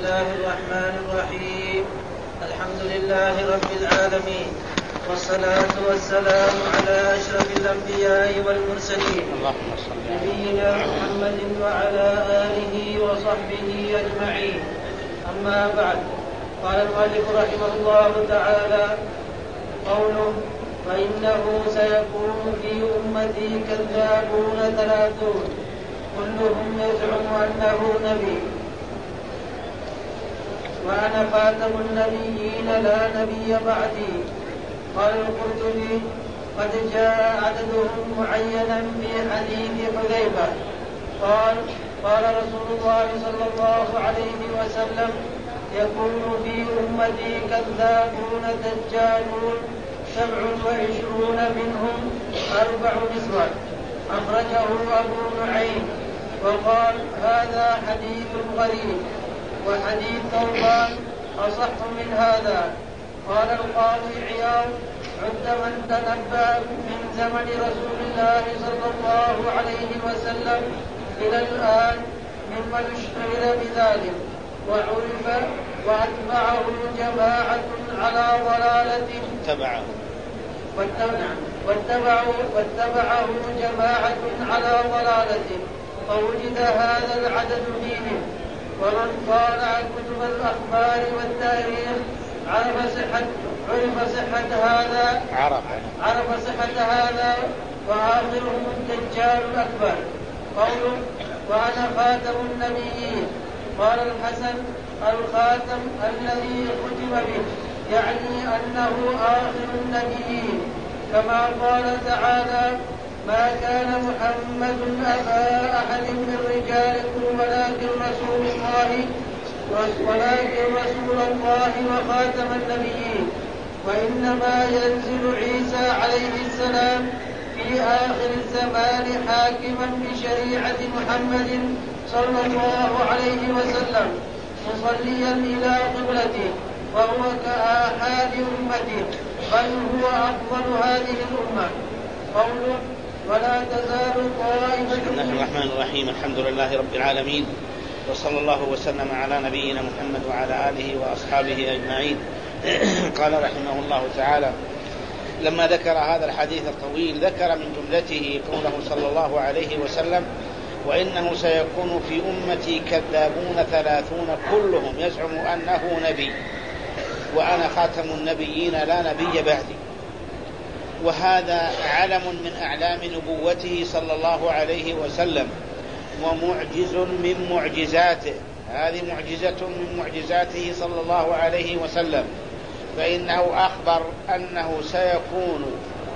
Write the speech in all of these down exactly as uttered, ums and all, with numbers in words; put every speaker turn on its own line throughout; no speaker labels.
الله الرحمن الرحيم. الحمد لله رب العالمين، والصلاة والسلام على أشرف الأنبياء والمرسلين نبينا محمد وعلى آله وصحبه أجمعين. أما بعد، قال المؤلف رحمه الله تعالى: قوله: فإنه سيكون في أمتي كذابون ثلاثون كلهم يزعم أنه نبي وأنا خاتم النبيين لا نبي بعدي. قال القرطبي: قد جاء عددهم معينا في حديث حذيفة قال: قال رسول الله صلى الله عليه وسلم: يكون في أمتي كذابون دجالون سبع وعشرون منهم أربع نسوة. أخرجه أبو نعيم وقال: هذا حديث غريب، وحديث ثوبان أصح من هذا. قال القاضي عياض: عد من تنبأ من زمن رسول الله صلى الله عليه وسلم إلى الآن ممن اشتهر بذلك وعرف وأتبعه جماعة على ضلالة
تبعه
واتبعه, واتبعه جماعة على ضلالة، فوجد هذا العدد فيهم. ومن طالع كتب الأخبار والتاريخ عرف صحة عرف صحة هذا
عرف
عرف صحة هذا وآخرهم الدجال الأكبر. قوله: وأنا خاتم النبيين. قال الحسن: الخاتم الذي ختم به، يعني أنه آخر النبيين، كما قال تعالى: ما كان محمد أبا أحد من رجالكم ولكن رسول الله ولكن رسول الله وخاتم النبيين. وإنما ينزل عيسى عليه السلام في آخر الزمان حاكما بشريعة محمد صلى الله عليه وسلم مصليا إلى قبلته، وهو كآحاد أمته، بل هو أفضل هذه الأمة. قوله: ولا تزال طائفة.
بسم الله الرحمن الرحيم. الحمد لله رب العالمين، وصلى الله وسلم على نبينا محمد وعلى آله وأصحابه أجمعين. قال رحمه الله تعالى: لما ذكر هذا الحديث الطويل ذكر من جملته قوله صلى الله عليه وسلم: وإنه سيكون في أمتي كذابون ثلاثون كلهم يزعم أنه نبي وأنا خاتم النبيين لا نبي بعدي. وهذا علم من أعلام نبوته صلى الله عليه وسلم، ومعجز من معجزاته، هذه معجزة من معجزاته صلى الله عليه وسلم. فإنه أخبر أنه سيكون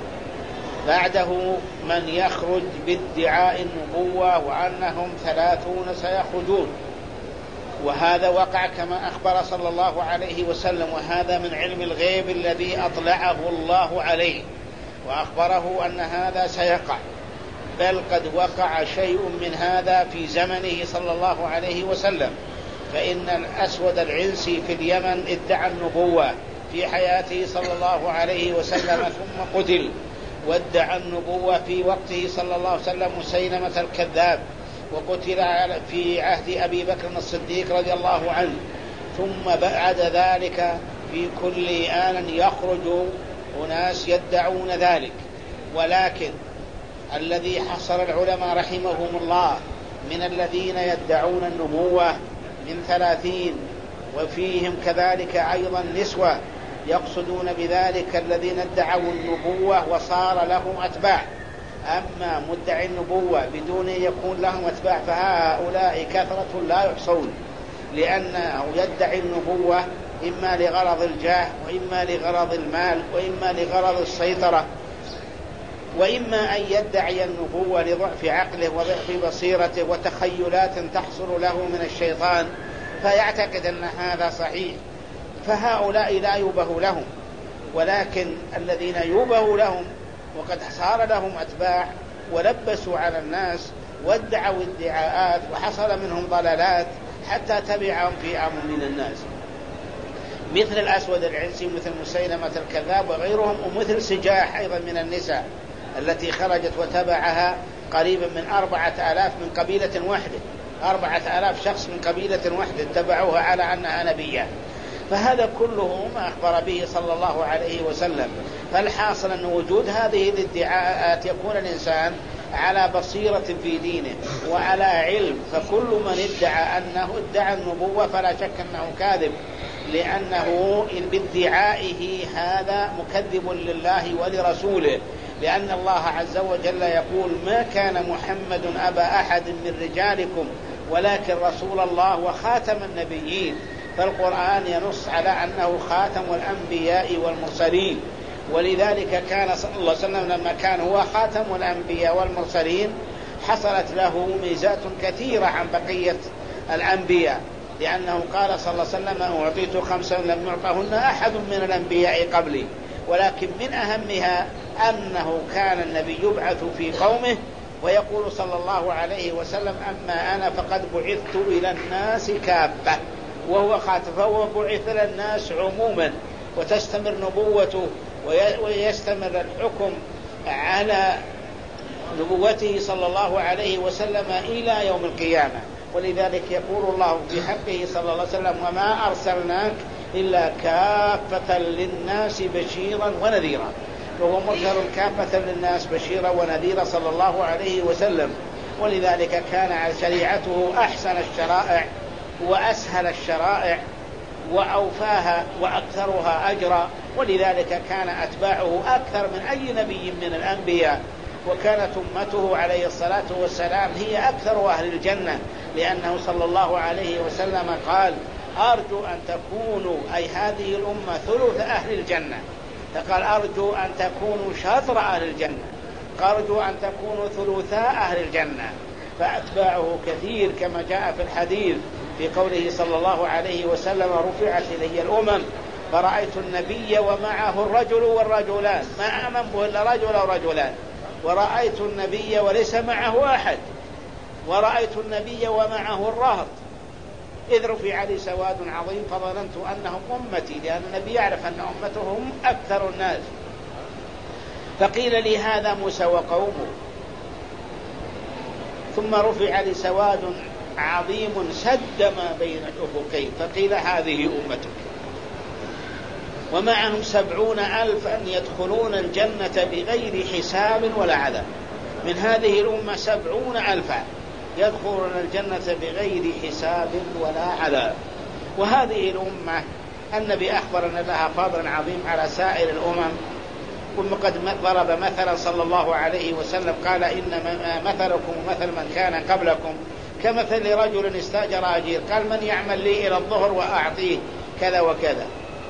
بعده من يخرج بادعاء النبوة وأنهم ثلاثون سيخرجون، وهذا وقع كما أخبر صلى الله عليه وسلم، وهذا من علم الغيب الذي أطلعه الله عليه وأخبره أن هذا سيقع، بل قد وقع شيء من هذا في زمنه صلى الله عليه وسلم. فإن الأسود العنسي في اليمن ادعى النبوة في حياته صلى الله عليه وسلم ثم قتل، وادعى النبوة في وقته صلى الله عليه وسلم مسيلمة الكذاب، وقتل في عهد أبي بكر الصديق رضي الله عنه. ثم بعد ذلك في كل آن يخرج أناس يدعون ذلك. ولكن الذي حصل العلماء رحمهم الله من الذين يدعون النبوة من ثلاثين، وفيهم كذلك أيضا نسوة، يقصدون بذلك الذين ادعوا النبوة وصار لهم أتباع. أما مدعي النبوة بدون يكون لهم أتباع فهؤلاء كثرة لا يحصون، لأنه يدعي النبوة إما لغرض الجاه، وإما لغرض المال، وإما لغرض السيطرة، وإما أن يدعي النبوة لضعف عقله وضعف بصيرته وتخيلات تحصل له من الشيطان فيعتقد أن هذا صحيح، فهؤلاء لا يوبه لهم. ولكن الذين يوبه لهم وقد صار لهم أتباع ولبسوا على الناس وادعوا ادعاءات وحصل منهم ضلالات حتى تبعهم فئام من الناس، مثل الأسود العنسي، مثل مسيلمة الكذاب وغيرهم، ومثل سجاح أيضا من النساء التي خرجت وتبعها قريبا من أربعة آلاف من قبيلة واحدة. أربعة آلاف شخص من قبيلة واحدة اتبعوها على أنها نبية. فهذا كله ما أخبر به صلى الله عليه وسلم. فالحاصل أن وجود هذه الادعاءات يكون الإنسان على بصيرة في دينه وعلى علم، فكل من ادعى أنه ادعى النبوة فلا شك أنه كاذب، لأنه بادعائه هذا مكذب لله ولرسوله، لأن الله عز وجل يقول: ما كان محمد أبا أحد من رجالكم ولكن رسول الله وخاتم النبيين. فالقرآن ينص على أنه خاتم الأنبياء والمرسلين، ولذلك كان صلى الله عليه وسلم لما كان هو خاتم الأنبياء والمرسلين حصلت له ميزات كثيرة عن بقية الأنبياء، لأنه قال صلى الله عليه وسلم: أعطيت خمسا لم يعطهن أحد من الأنبياء قبلي. ولكن من أهمها أنه كان النبي يبعث في قومه ويقول صلى الله عليه وسلم: أما أنا فقد بعثت إلى الناس كافة، وهو خاتم، فهو بعث إلى الناس عموما، وتستمر نبوته ويستمر الحكم على نبوته صلى الله عليه وسلم إلى يوم القيامة. ولذلك يقول الله في حقه صلى الله عليه وسلم: وما أرسلناك إلا كافة للناس بشيرا ونذيرا. وهو مرسل كافة للناس بشيرا ونذيرا صلى الله عليه وسلم. ولذلك كان شريعته أحسن الشرائع وأسهل الشرائع وأوفاها وأكثرها أجرا، ولذلك كان أتباعه أكثر من أي نبي من الأنبياء. وكانت أمته عليه الصلاة والسلام هي أكثر أهل الجنة، لأنه صلى الله عليه وسلم قال: أرجو أن تكونوا، أي هذه الأمة، ثلث أهل الجنة. فقال: أرجو أن تكونوا شطر أهل الجنة، أرجو أن تكونوا ثلثاء أهل الجنة. فأتباعه كثير كما جاء في الحديث في قوله صلى الله عليه وسلم: رفعت إلي الأمم فرأيت النبي ومعه الرجل والرجلان، ما آمن به إلا رجل أو رجلان، ورأيت النبي وليس معه أحد، ورأيت النبي ومعه الرهط، إذ رفع لي سواد عظيم فظننت أنهم أمتي، لأن النبي يعرف أن أمته هم أكثر الناس. فقيل لي: هذا موسى وقومه. ثم رفع لي سواد عظيم سد ما بين الأفقين، فقيل: هذه أمتك. ومعهم سبعون ألفا يدخلون الجنة بغير حساب ولا عذاب. من هذه الأمة سبعون ألفا يدخلون الجنة بغير حساب ولا عذاب. وهذه الأمة النبي أخبر أن لها فضل عظيم على سائر الأمم. وقد ضرب مثلا صلى الله عليه وسلم قال: إن مثلكم مثل من كان قبلكم كمثل رجل استأجر أجير، قال: من يعمل لي إلى الظهر وأعطيه كذا وكذا،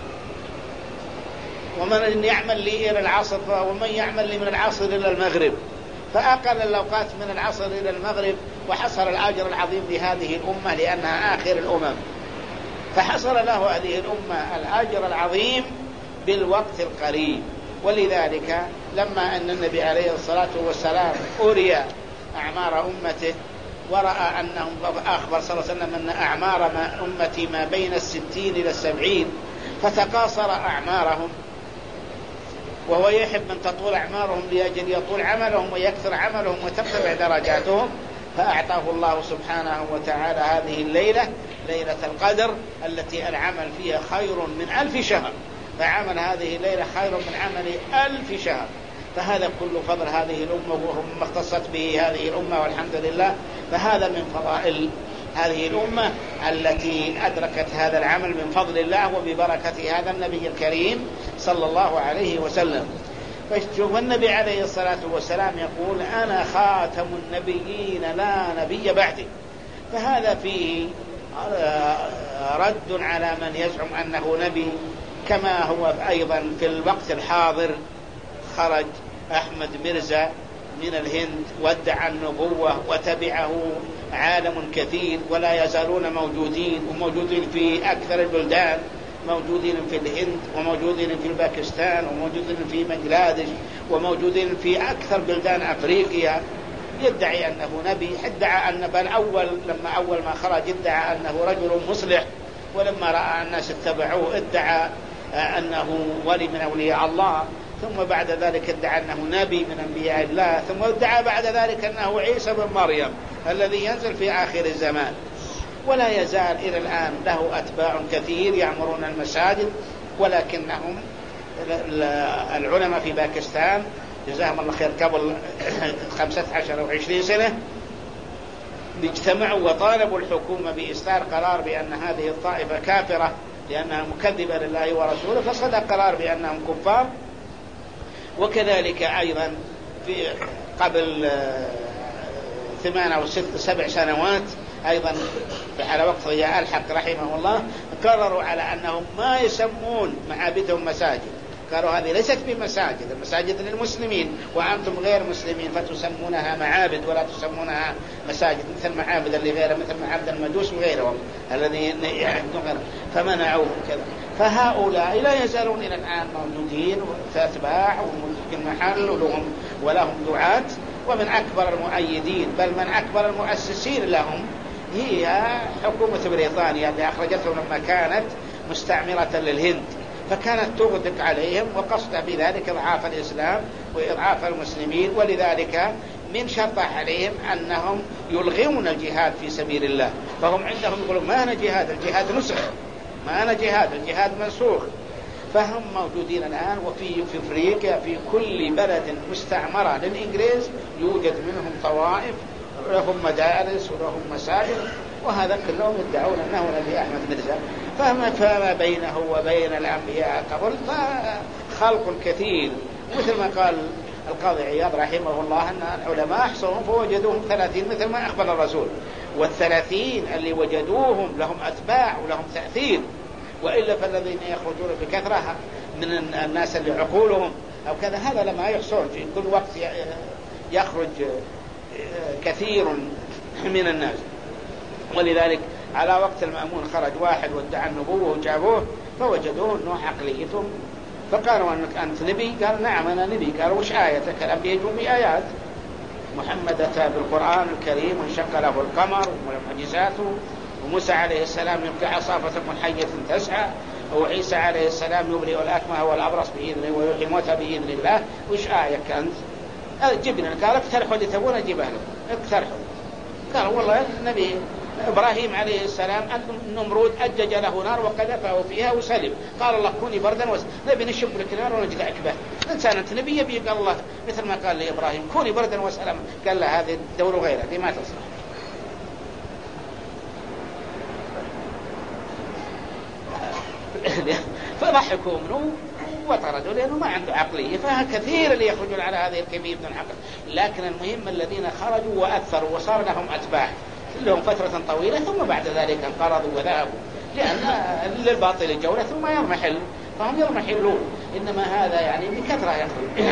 ومن يعمل لي إلى العصر، ومن يعمل لي من العصر إلى المغرب، فأقل الأوقات من العصر إلى المغرب، وحصل الأجر العظيم لهذه الأمة لأنها آخر الأمم. فحصل له هذه الأمة الأجر العظيم بالوقت القريب. ولذلك لما أن النبي عليه الصلاة والسلام أري أعمار أمته ورأى أنهم، أخبر صلى الله عليه وسلم أن أعمار ما أمتي ما بين الستين إلى السبعين، فتقاصر أعمارهم، وهو يحب من تطول أعمارهم لأجل يطول عملهم ويكثر عملهم وترتفع درجاتهم. فأعطاه الله سبحانه وتعالى هذه الليلة، ليلة القدر، التي العمل فيها خير من ألف شهر، فعمل هذه الليلة خير من عمل ألف شهر. فهذا كل فضل هذه الأمة وما اختصت به هذه الأمة، والحمد لله. فهذا من فضائل هذه الأمة التي أدركت هذا العمل من فضل الله وببركة هذا النبي الكريم صلى الله عليه وسلم. فشوف النبي عليه الصلاة والسلام يقول: أنا خاتم النبيين لا نبي بعدي. فهذا فيه رد على من يزعم أنه نبي، كما هو أيضا في الوقت الحاضر خرج أحمد مرزا من الهند وادعى النبوة وتبعه عالم كثير، ولا يزالون موجودين، وموجودين في أكثر البلدان، موجودين في الهند وموجودين في باكستان وموجودين في بنغلاديش وموجودين في أكثر بلدان أفريقيا. يدعي أنه نبي، ادعى أن بل أول لما أول ما خرج ادعى أنه رجل مصلح، ولما رأى الناس اتبعوه ادعى أنه ولي من أولياء الله. ثم بعد ذلك ادعى أنه نبي من أنبياء الله، ثم ادعى بعد ذلك أنه عيسى بن مريم الذي ينزل في آخر الزمان. ولا يزال إلى الآن له أتباع كثير يعمرون المساجد، ولكنهم العلماء في باكستان جزاهم الله خير قبل خمسة عشر أو عشرين سنة اجتمعوا وطالبوا الحكومة بإصدار قرار بأن هذه الطائفة كافرة لأنها مكذبة لله ورسوله، فصدر قرار بأنهم كفار. وكذلك أيضا في قبل ثمان أو ست سبع سنوات أيضا على وقت ضياء الحق رحمه الله قرروا على أنهم ما يسمون معابدهم مساجد، قالوا هذه ليست بمساجد، المساجد للمسلمين وأنتم غير مسلمين فتسمونها معابد ولا تسمونها مساجد، مثل معابد اللي غيره مثل معابد المجوس وغيرهم الذين يعبدون، فمنعوهم كذا. فهؤلاء لا يزالون إلى الآن موجودين في أتباع وفي المحل ولهم ولهم دعاة، ومن أكبر المؤيدين بل من أكبر المؤسسين لهم هي حكومة بريطانيا اللي أخرجتهم لما كانت مستعمرة للهند، فكانت تغدق عليهم وقصد بذلك إضعاف الإسلام وإضعاف المسلمين. ولذلك من شرط عليهم أنهم يلغون الجهاد في سبيل الله، فهم عندهم يقولون ما أنا جهاد، الجهاد نسخ، ما أنا جهاد، الجهاد منسوخ. فهم موجودين الآن، وفي في أفريقيا في كل بلد مستعمرة للإنجليز يوجد منهم طوائف لهم مدارس ولهم مساجد، وهذا كلهم يدعون أنه نبي أحمد مرزا. فما فما بينه وبين الأنبياء قبل خلق كثير، مثل ما قال القاضي عياض رحمه الله أن العلماء أحصوهم فوجدوهم ثلاثين مثل ما أخبر الرسول، والثلاثين اللي وجدوهم لهم أتباع ولهم تأثير، وإلا فالذين يخرجون بكثرة من الناس اللي عقولهم أو كذا هذا لما يحصل في كل وقت يخرج كثير من الناس. ولذلك على وقت المأمون خرج واحد وادعى النبوة وجابوه فوجدوه أنه عقليتهم، فقالوا أنك أنت نبي؟ قال نعم أنا نبي. قالوا وش آيتك؟ الأنبياء يجون بآيات، محمد أتى بالقرآن الكريم وانشق له القمر ومعجزاته، وموسى عليه السلام يبقى عصا فتكون حية تسعى، وعيسى عليه السلام يبرئ الأكمه والأبرص بإذنه ويحيي الموتى بإذن الله. وش آيك أنت؟ جبنا. قال اقترحوا اللي تبون أجيبه لكم، اقترحوا. قال والله النبي إبراهيم عليه السلام النمرود أجج له نار وقذفه فيها وسلم، قال الله كوني بردا وسلم، نبي نشب لك نار ونجدعك به. إنسان أنت نبي يبي قال الله مثل ما قال لإبراهيم كوني بردا وسلام، قال له هذه الدور غيرها دي ما تصلح. فضحكوا منه وطردوا لأنه ما عنده عقلية. فكثير اللي يخرجون على هذه الكيفية من العقل، لكن المهم الذين خرجوا وأثروا وصار لهم أتباع لهم فترة طويلة ثم بعد ذلك انقرضوا وذهبوا، لأن للباطل جولة ثم يرمحل، فهم يرمحلون. إنما هذا يعني بكثرة يخرج.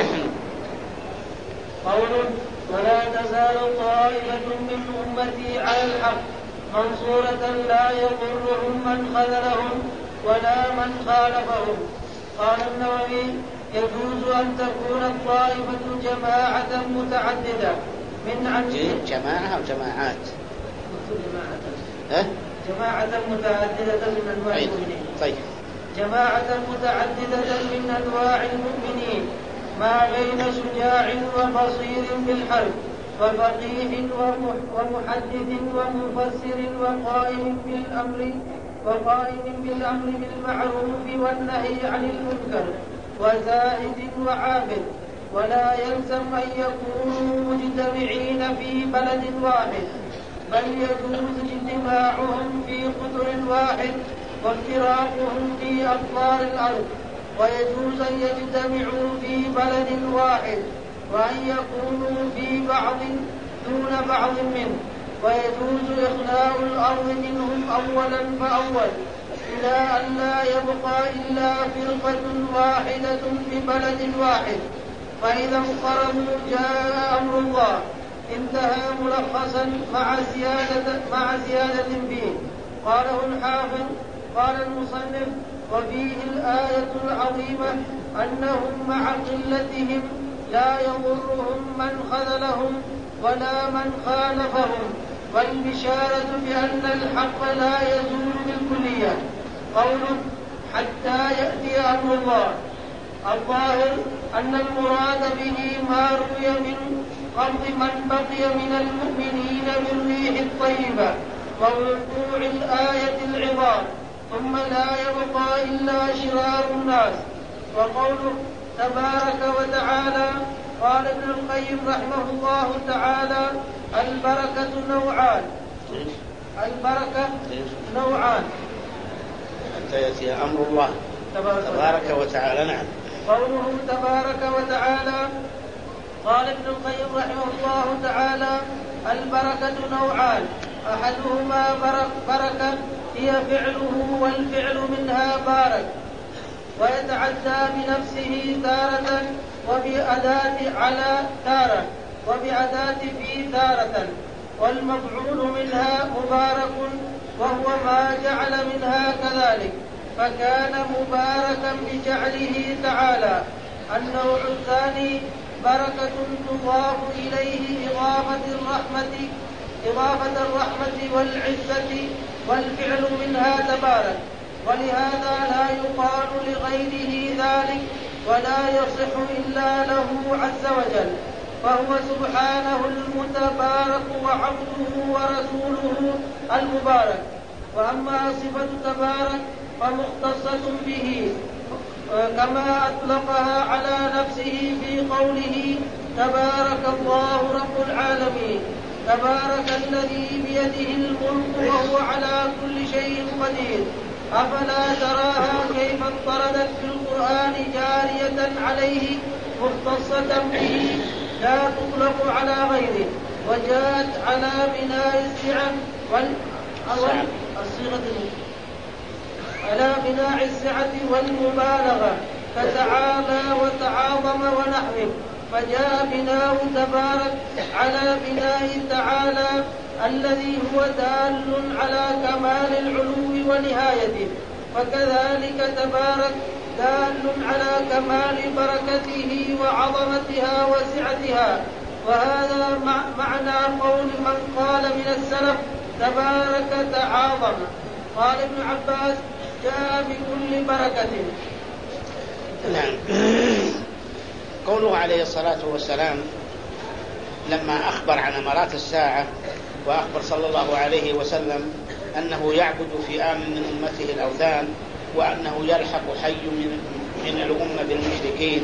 قول ولا تزال طائفة من أمتي على الحق منصورة لا يضرهم من خذلهم ولا من خالفهم. قال النووي يجوز أن تكون الطائفة جماعة متعددة من عن
جماعة أو جماعات
جماعة, جماعة متعددة من أنواع المؤمنين.
طيب.
جماعة متعددة من أنواع المؤمنين ما بين شجاع وبصير بالحرب وفقيه ومحدث ومفسر وقائم بالأمر وقائم بالأمر بالمعروف والنهي عن المنكر وزاهد وعابد، ولا يلزم أن يكونوا مجتمعين في بلد واحد، بل يجوز اجتماعهم في قطر واحد وافتراقهم في أقطار الأرض، ويجوز أن يجتمعوا في بلد واحد وأن يكونوا في بعض دون بعض منه، ويجوز إخلاء الأرض منهم أولا فأول إلى أن لا يبقى إلا فرقة واحدة في بلد واحد، فإذا انقرضوا جاء أمر الله انتهى ملخصا مع زيادة, مع زيادة فيه. قاله الحافظ. قال المصنف وفيه الآية العظيمة أنهم مع قلتهم لا يضرهم من خذلهم ولا من خالفهم، والبشارة بأن الحق لا يزول بالكلية. قوله حتى يأتي أمر الله، الظاهر أن المراد به ما روي من قبض من بقي من المؤمنين بالريح الطيبة ووقوع الآية العظام ثم لا يبقى إلا شرار الناس. وقوله تبارك وتعالى قال ابن القيم رحمه الله تعالى البركة نوعان البركة نوعان
حتى يأتي أمر الله تبارك وتعالى. نعم.
قوله تبارك وتعالى قال ابن القيم رحمه الله تعالى البركة نوعان أحدهما برك بركة هي فعله والفعل منها بارك ويتعدى بنفسه تارة وبأداة على تارة وبأداة في تارة والمفعول منها مبارك وهو ما جعل منها كذلك فكان مباركا بجعله تعالى. النوع الثاني بركة تضاف إليه إضافة الرحمة إضافة الرحمة والعزة والفعل منها تبارك ولهذا لا يقال لغيره ذلك ولا يصح إلا له عز وجل فهو سبحانه المتبارك وعبده ورسوله المبارك. وأما صفة تبارك فمختصة به كما أطلقها على نفسه في قوله تبارك الله رب العالمين تبارك الذي بيده الملك وهو على كل شيء قدير. أفلا تراها كيف اضطردت في القرآن جارية عليه مختصة به لا تطلق على غيره وجاءت على بناء السعة والصيغة على بناء السعة والمبالغة فتعالى وتعاظم ونحوه فجاء بناء تبارك على بناء تعالى الذي هو دال على كمال العلو ونهايته فكذلك تبارك دال على كمال بركته وعظمتها وسعتها. وهذا معنى قول من قال من السلف تبارك تعاظم. قال ابن عباس جاء بكل بركة.
نعم. قوله عليه الصلاة والسلام لما أخبر عن أمارات الساعة وأخبر صلى الله عليه وسلم أنه يعبد فئام من أمته الأوثان وأنه يلحق حي من, من الأمة بالمشركين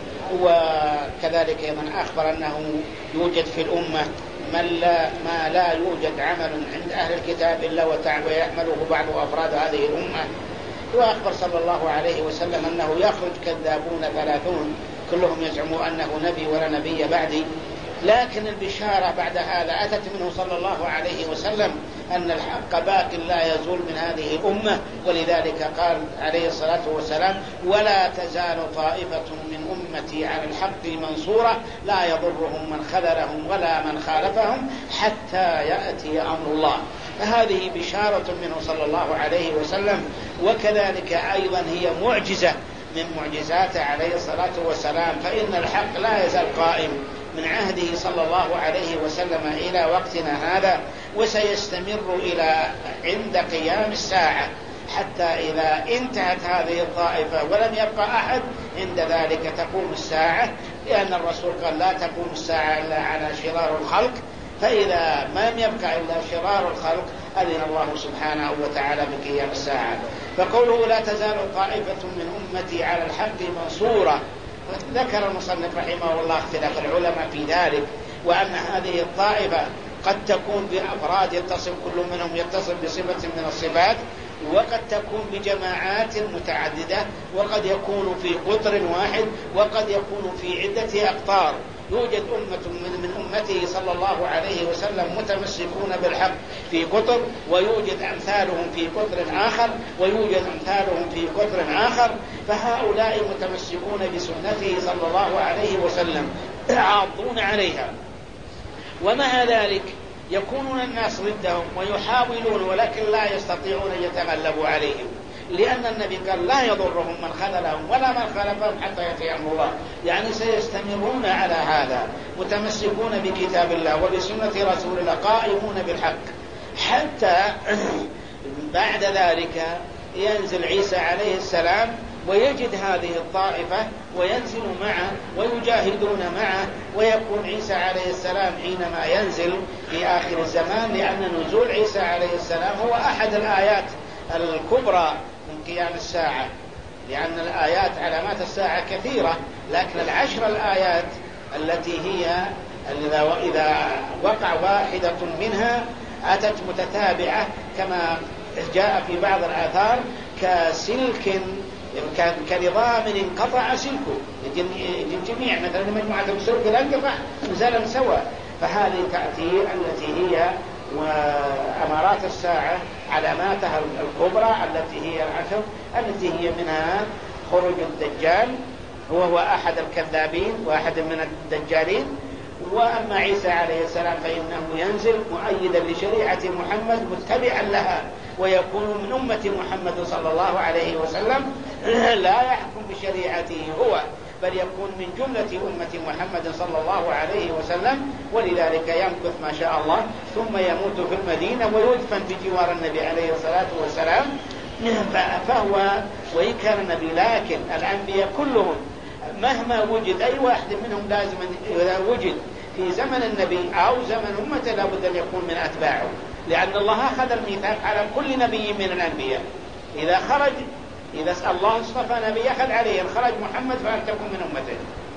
وكذلك من أخبر أنه يوجد في الأمة من لا ما لا يوجد عمل عند أهل الكتاب إلا ويعمله بعض أفراد هذه الأمة. وأخبر صلى الله عليه وسلم أنه يخرج كذابون ثلاثون كلهم يزعموا أنه نبي ولا نبي بعدي. لكن البشارة بعد هذا أتت منه صلى الله عليه وسلم أن الحق باق لا يزول من هذه الأمة ولذلك قال عليه الصلاة والسلام ولا تزال طائفة من أمتي على الحق منصورة لا يضرهم من خذلهم ولا من خالفهم حتى يأتي أمر الله. فهذه بشارة منه صلى الله عليه وسلم وكذلك أيضا هي معجزة من معجزاته عليه الصلاة والسلام فإن الحق لا يزال قائم من عهده صلى الله عليه وسلم إلى وقتنا هذا وسيستمر إلى عند قيام الساعة حتى إذا انتهت هذه الطائفة ولم يبقى أحد عند ذلك تقوم الساعة لأن الرسول قال لا تقوم الساعة إلا على شرار الخلق فإذا ما لم يبقى إلا شرار الخلق أذن الله سبحانه وتعالى بقيام الساعة. فقوله لا تزال طائفة من أمتي على الحق منصورة ذكر المصنف رحمه الله اختلاف العلماء في ذلك وأن هذه الطائفة قد تكون بأفراد يتصل كل منهم يتصل بصفة من الصفات وقد تكون بجماعات متعددة وقد يكون في قطر واحد وقد يكون في عدة أقطار. يوجد أمة من, من أمته صلى الله عليه وسلم متمسكون بالحق في قطر ويوجد أمثالهم في قطر آخر ويوجد أمثالهم في قطر آخر فهؤلاء متمسكون بسنته صلى الله عليه وسلم عاضون عليها ومع ذلك يكونون الناس ضدهم ويحاولون ولكن لا يستطيعون أن يتغلبوا عليهم لأن النبي قال لا يضرهم من خذلهم ولا من خالفهم حتى يأتي أمر الله. يعني سيستمرون على هذا متمسكون بكتاب الله وبسنة رسول الله قائمون بالحق حتى بعد ذلك ينزل عيسى عليه السلام ويجد هذه الطائفة وينزل معه ويجاهدون معه، ويكون عيسى عليه السلام حينما ينزل في آخر الزمان، لأن نزول عيسى عليه السلام هو أحد الآيات الكبرى من قيام الساعة، لأن الآيات علامات الساعة كثيرة، لكن العشر الآيات التي هي إذا وقع واحدة منها أتت متتابعة كما جاء في بعض الآثار كسلك كنظام انقطع سلكه، الجميع مثلا مجموعة السلك لا انقطع نزالا سوا، فهذه تأتي التي هي وأمارات الساعة علاماتها الكبرى التي هي العشر، التي هي منها خروج الدجال وهو أحد الكذابين واحد من الدجالين. وأما عيسى عليه السلام فإنه ينزل مؤيدا لشريعة محمد متبعا لها، ويكون من أمة محمد صلى الله عليه وسلم، لا يحكم بشريعته هو بل يكون من جملة أمة محمد صلى الله عليه وسلم، ولذلك يمكث ما شاء الله ثم يموت في المدينة ويدفن بجوار النبي عليه الصلاة والسلام. فهو وإن كان النبي لكن الأنبياء كلهم مهما وجد أي واحد منهم لازم إذا وجد في زمن النبي أو زمن أمته لابد أن يكون من أتباعه، لأن الله أخذ الميثاق على كل نبي من الأنبياء، إذا خرج إذا الله اصطفى نبي أخذ عليه إن خرج محمد فلتكن من أمته.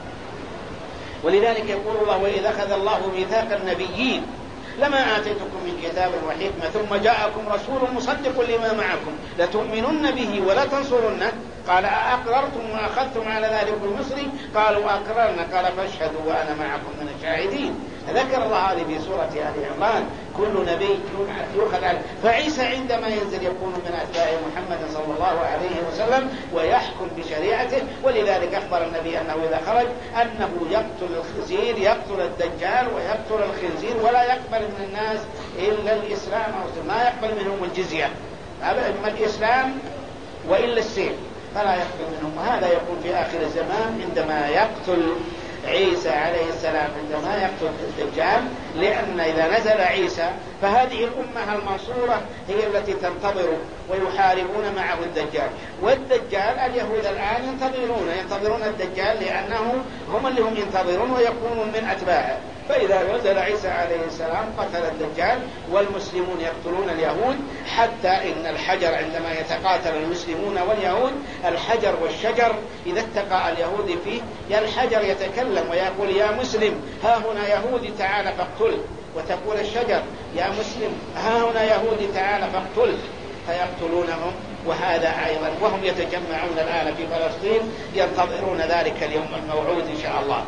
ولذلك يقول الله وإذا أخذ الله ميثاق النبيين لما آتيتكم من كتاب وحكمة ثم جاءكم رسول مصدق لما معكم لتؤمنن به ولا تنصرنه قال أقررتم وأخذتم على ذلك المصري قالوا أقررنا قال فاشهدوا وأنا معكم من الشاهدين. ذكر الله هذه في سورة آل عمران كل نبي يؤخذ عنه. فعيسى عندما ينزل يكون من أتباع محمد صلى الله عليه وسلم ويحكم بشريعته، ولذلك أخبر النبي أنه إذا خرج أنه يقتل الخنزير يقتل الدجال ويقتل الخنزير ولا يقبل من الناس إلا الإسلام أو ما يقبل منهم الجزية، أما الإسلام وإلا السيف فلا يقبل منهم. وهذا يكون في آخر الزمان عندما يقتل عيسى عليه السلام عندما يقتل الدجال، لأن إذا نزل عيسى فهذه الأمة المنصورة هي التي تنتظره ويحاربون معه الدجال. والدجال اليهود الآن ينتظرون ينتظرون الدجال لأنه هم اللي هم ينتظرون ويكونون من أتباعه. فإذا نزل عيسى عليه السلام قتل الدجال والمسلمون يقتلون اليهود، حتى إن الحجر عندما يتقاتل المسلمون واليهود الحجر والشجر إذا اتقى اليهود فيه يا الحجر يتكلم ويقول يا مسلم ها هنا يهودي تعال فاقتله، وتقول الشجر يا مسلم ها هنا يهودي تعال فاقتله، فيقتلونهم. وهذا أيضا وهم يتجمعون الآن في فلسطين ينتظرون ذلك اليوم الموعود إن شاء الله.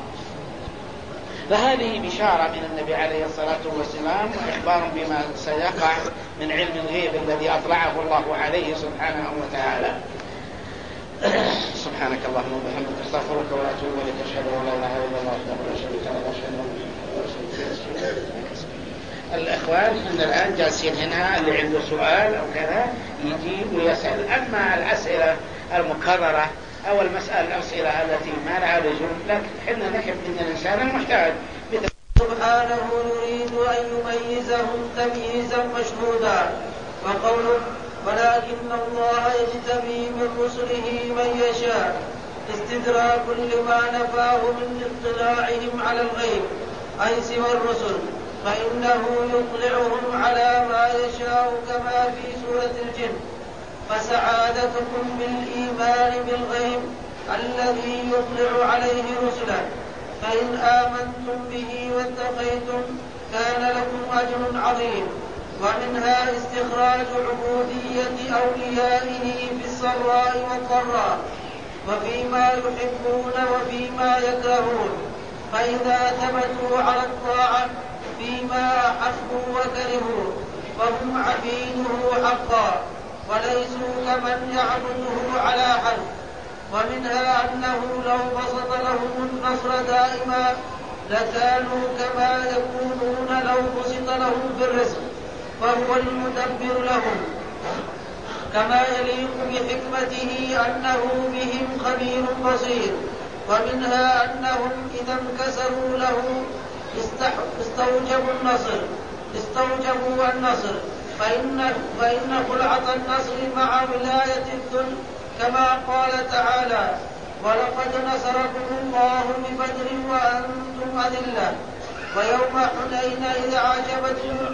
فهذه بشارة من النبي عليه الصلاة والسلام وإخبار بما سيقع من علم الغيب الذي أطلعه الله عليه سبحانه وتعالى. سبحانك اللهم وبحمدك أستغفرك وأتوب إليك أشهد أن لا إله إلا الله وحده لا شريك له وأشهد أن الإخوان إن الآن جالسين هنا اللي عنده سؤال أو كذا يجيب ويسأل. أما الأسئلة المكررة أو المسألة الأسئلة التي ما لها لزوم لكن حنا نحب أن الإنسان المحتاج
سبحانه يريد أن يميزهم تمييزا مشهودا. وقوله ولكن الله يجتبي من رسله من يشاء استدراك لما نفاه من اطلاعهم على الغيب أي سوى الرسل، فإنه يطلعهم على ما يشاء كما في سورة الجن. فسعادتكم بالإيمان بالغيب الذي يطلع عليه رسله، فإن آمنتم به واتقيتم كان لكم أجر عظيم. ومنها استخراج عبودية أوليائه في السراء والضراء وفيما يحبون وفيما يكرهون، فإذا ثبتوا على الطاعة فيما أحبوا وكرهوا فهم عبيده حقا وليسوا كمن يعبده على حرف. ومنها أنه لو بسط لهم النصر دائما لكانوا كما يكونون لو بسط لهم في الرزق، فهو المدبر لهم كما يليق بحكمته أنه بهم خبير بصير. ومنها أنهم إذا انكسروا له استوجبوا النصر استوجبوا النصر فإن, فإن خلعة النصر مع ولاية الذل كما قال تعالى: ولقد نصركم الله ببدر وأنتم أذلة ويوم حنين إذا أعجبتكم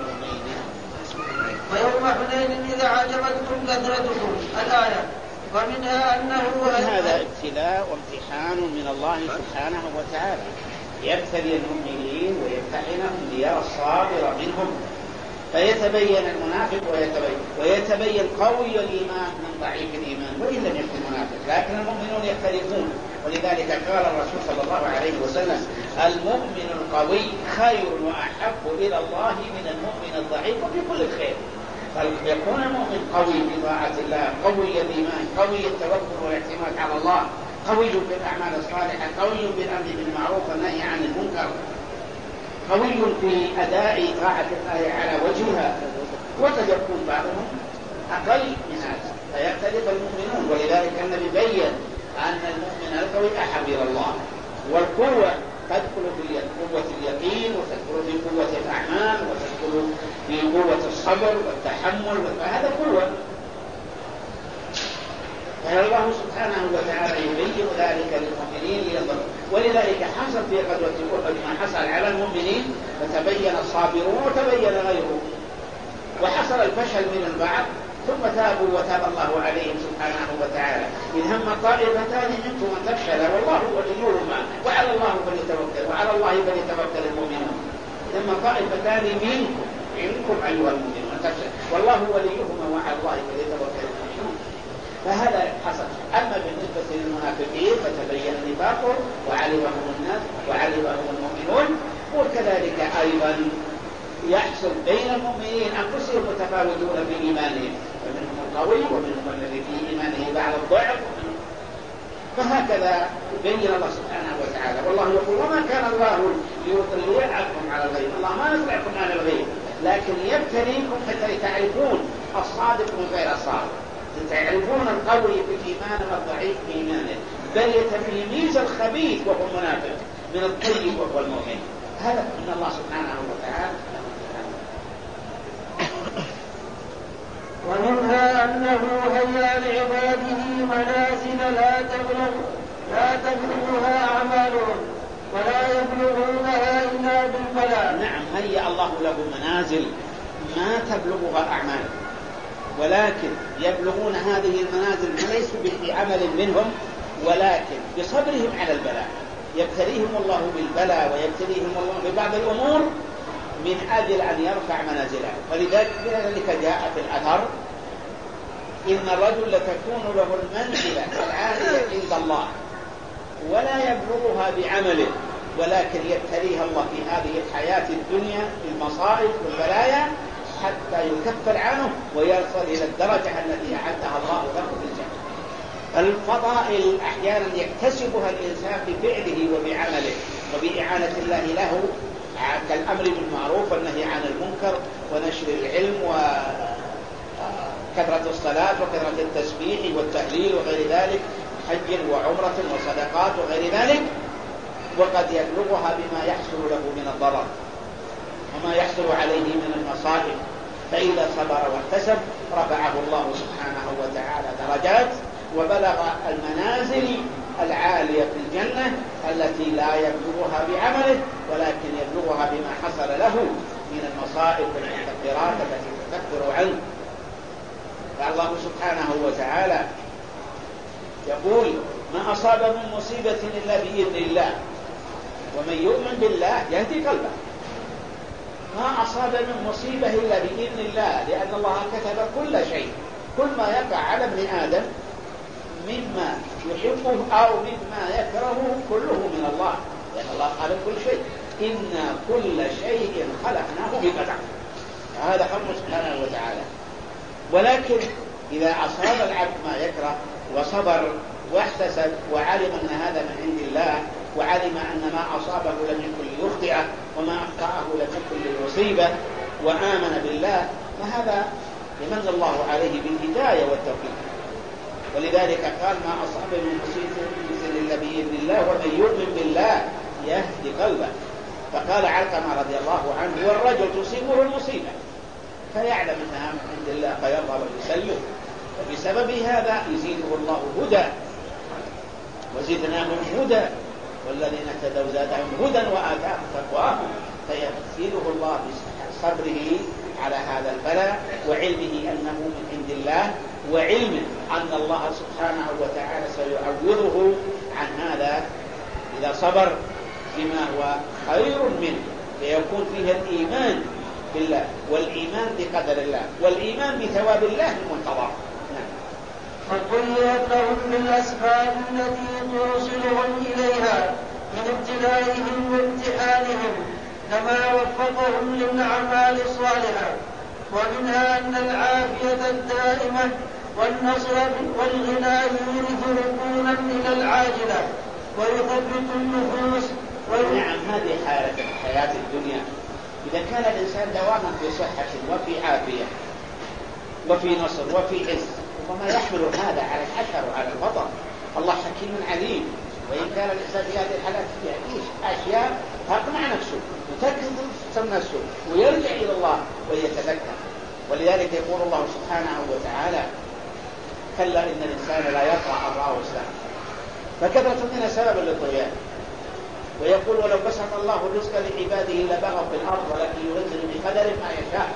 ويوم حنين إذا أعجبتكم كثرتكم الآية. ومنها أنه
هذا ابتلاء وامتحان من الله سبحانه وتعالى، يبتلي المؤمنين ويمتحنهم ليرى الصابر منهم، فيتبين المنافق ويتبين ويتبين قوي الإيمان من ضعيف الإيمان وإن لم يكن منافق، لكن المؤمنون يختلفون. ولذلك قال الرسول صلى الله عليه وسلم: المؤمن القوي خير وأحب إلى الله من المؤمن الضعيف في كل الخير. فيكون المؤمن قوي في طاعة الله، قوي الإيمان، قوي التوكل والاعتماد على الله، قوي في الأعمال الصالحة، قوي بالأمر بالمعروف والنهي عن المنكر، قوي في أداء طاعة الله على وجهها. وقد يكون بعضهم أقل من هذا فيختلف المؤمنون. ولذلك النبي بين أن المؤمن القوي أحب إلى الله. والقوة تدخل في قوة اليقين، وتدخل في قوة الأعمال، وتدخل في قوة الصبر والتحمل، فهذا قوة. فالله سبحانه وتعالى يبين ذلك للمؤمنين لينظروا. ولذلك حصل في غزوة أحد ما حصل على المؤمنين، فتبين الصابرون وتبين غيرهم، وحصل الفشل من البعض ثم تابوا وتاب الله عليهم سبحانه وتعالى. إن هم طائفتان منكم أن تفشل والله وليهما وعلى الله فليتوكل وعلى الله فليتوكل المؤمنون. إن طائفتان منكم منكم أيها المؤمنون أن تفشل والله وليهما وعلى الله فليتوكل المؤمنون. فهذا حصل. أما بالنسبة للمنافقين فتبين نفاقهم وعلمهم الناس وعلمهم المؤمنون. وكذلك أيضا يحصل بين المؤمنين أنفسهم متفاوتون في إيمانهم، فمنهم القوي ومنهم الذي في إيمانه بعض الضعف. فهكذا بين الله سبحانه وتعالى. والله يقول: وما كان الله ليطلعكم على الغيب، الله ما يطلعكم على الغيب، لكن يبتليكم حتى تعرفون الصادق من غير الصادق، تعرفون القوي في إيمانه والضعيف في إيمانه، بل يتميز الخبيث وهو المنافق من الطيب وهو المؤمن. هذا من الله سبحانه وتعالى.
ومنها أنه هيا لعباده منازل لا تبلغ لا تبلغها أعمالهم ولا يبلغونها إلا بالبلاء.
نعم، هيا الله له منازل ما تبلغها أعمالهم، ولكن يبلغون هذه المنازل ليسوا بعمل منهم، ولكن بصبرهم على البلاء. يبتليهم الله بالبلاء ويبتليهم الله ببعض الأمور من أجل أن يرفع منازلهم. ولذلك جاء في الأثر: إن الرجل لتكون له المنزلة العالية عند الله ولا يبلغها بعمله، ولكن يبتليها الله في هذه الحياة الدنيا بالمصائب والبلايا حتى يكفر عنه ويصل إلى الدرجة التي أعدها الله له في الجنة. الفضائل أحيانا يكتسبها الإنسان بفعله وبعمله وبإعانة الله له، كالأمر بالمعروف والنهي عن المنكر ونشر العلم وكثرة الصلاة وكثرة التسبيح والتهليل وغير ذلك، حج وعمرة وصدقات وغير ذلك. وقد يبلغها بما يحصل له من الضرر وما يحصل عليه من المصائب، فإذا صبر واحتسب رفعه الله سبحانه وتعالى درجات وبلغ المنازل العالية في الجنة التي لا يبلغها بعمله، ولكن يبلغها بما حصل له من المصائب والمكفرات التي تكفر عنه. فالله سبحانه وتعالى يقول: ما أصاب من مصيبة إلا بإذن الله ومن يؤمن بالله يهدي قلبه. ما أصاب من مصيبة إلا بإذن الله، لأن الله كتب كل شيء، كل ما يقع على ابن آدم مما يحبه أو مما يكرهه كله من الله، لأن الله خلق كل شيء. إنا كل شيء خلقناه بقدر، هذا حكمه سبحانه وتعالى. ولكن إذا أصاب العبد ما يكره وصبر واحتسب وعلم أن هذا من عند الله، وعلم أن ما أصابه لم يكن ليخطئه وما أخطأه لم يكن ليصيبه، وآمن بالله، فهذا يمن الله عليه بالهداية والتوفيق. ولذلك قال: ما أصاب من مصيبة إلا بإذن الله ومن يؤمن بالله يهدي قلبه. فقال علقمة رضي الله عنه: والرجل تصيبه المصيبة فيعلم أنها من عند الله فيرضى ويسلم، وبسبب هذا يزيده الله هدى، وزدناهم هدى والذين اهتدوا زادهم هدى وآتاهم تقواهم، فيزيده الله بصبره على هذا البلاء وعلمه أنه من عند الله، وعلمه أن الله سبحانه وتعالى سيعوضه عن هذا إذا صبر بما هو خير منه، ليكون فيه الإيمان بالله والإيمان بقدر الله والإيمان بثواب الله المنتظر.
فقيت لهم بالأسباب التي توصلهم إليها من ابتلائهم وامتحانهم كما وفقهم للأعمال الصالحة، ومنها أن العافية الدائمة والنصر والغنى يورث ركونا إلى العاجلة ويثبت النفوس.
نعم، هذه حالة حياة الدنيا. إذا كان الإنسان دواما في صحة وفي عافية وفي نصر وفي عز، ربما يحمل هذا على الحشر وعلى البطر. الله حكيم عليم، وإن كان الإنسان في هذه الحالات يعيش أشياء تقمع نفسه وتكثر نفسه ويرجع إلى الله ويتذكر. ولذلك يقول الله سبحانه وتعالى: كلا إن الإنسان لا يطغى أن رآه استغنى. فكثرة الدنيا سبب للطغيان. ويقول: ولو بسط الله الرزق لعباده لبغوا في الأرض ولكن ينزل بقدر ما يشاء.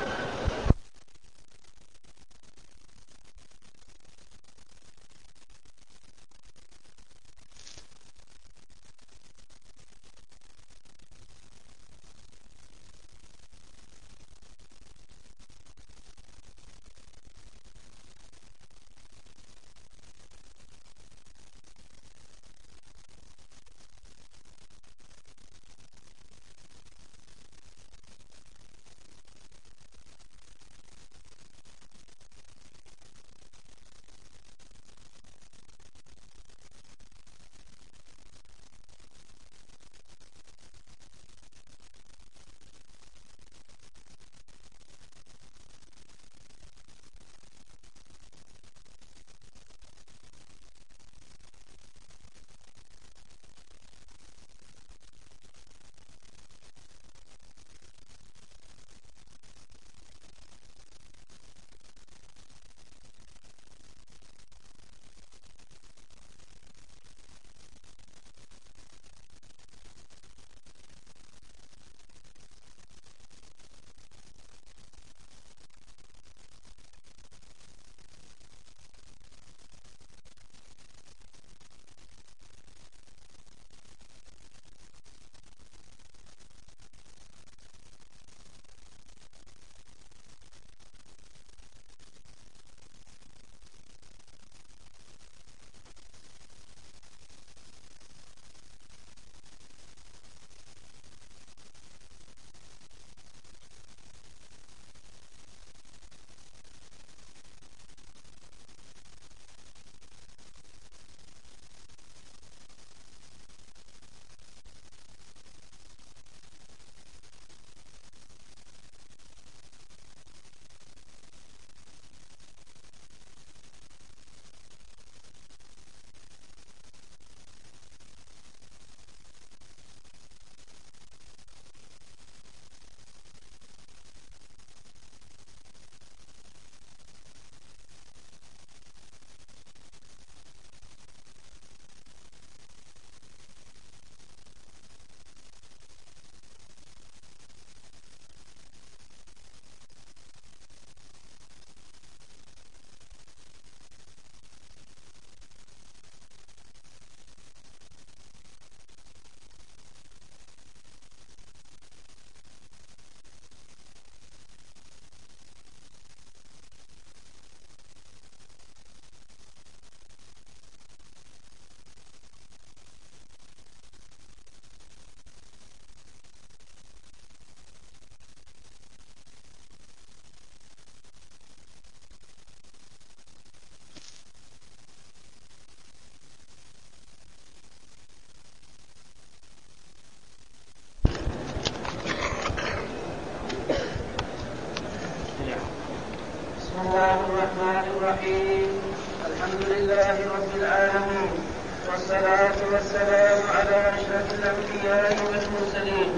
الرحيم. الحمد لله رب العالمين، والصلاة والسلام على أشرف الأنبياء والمرسلين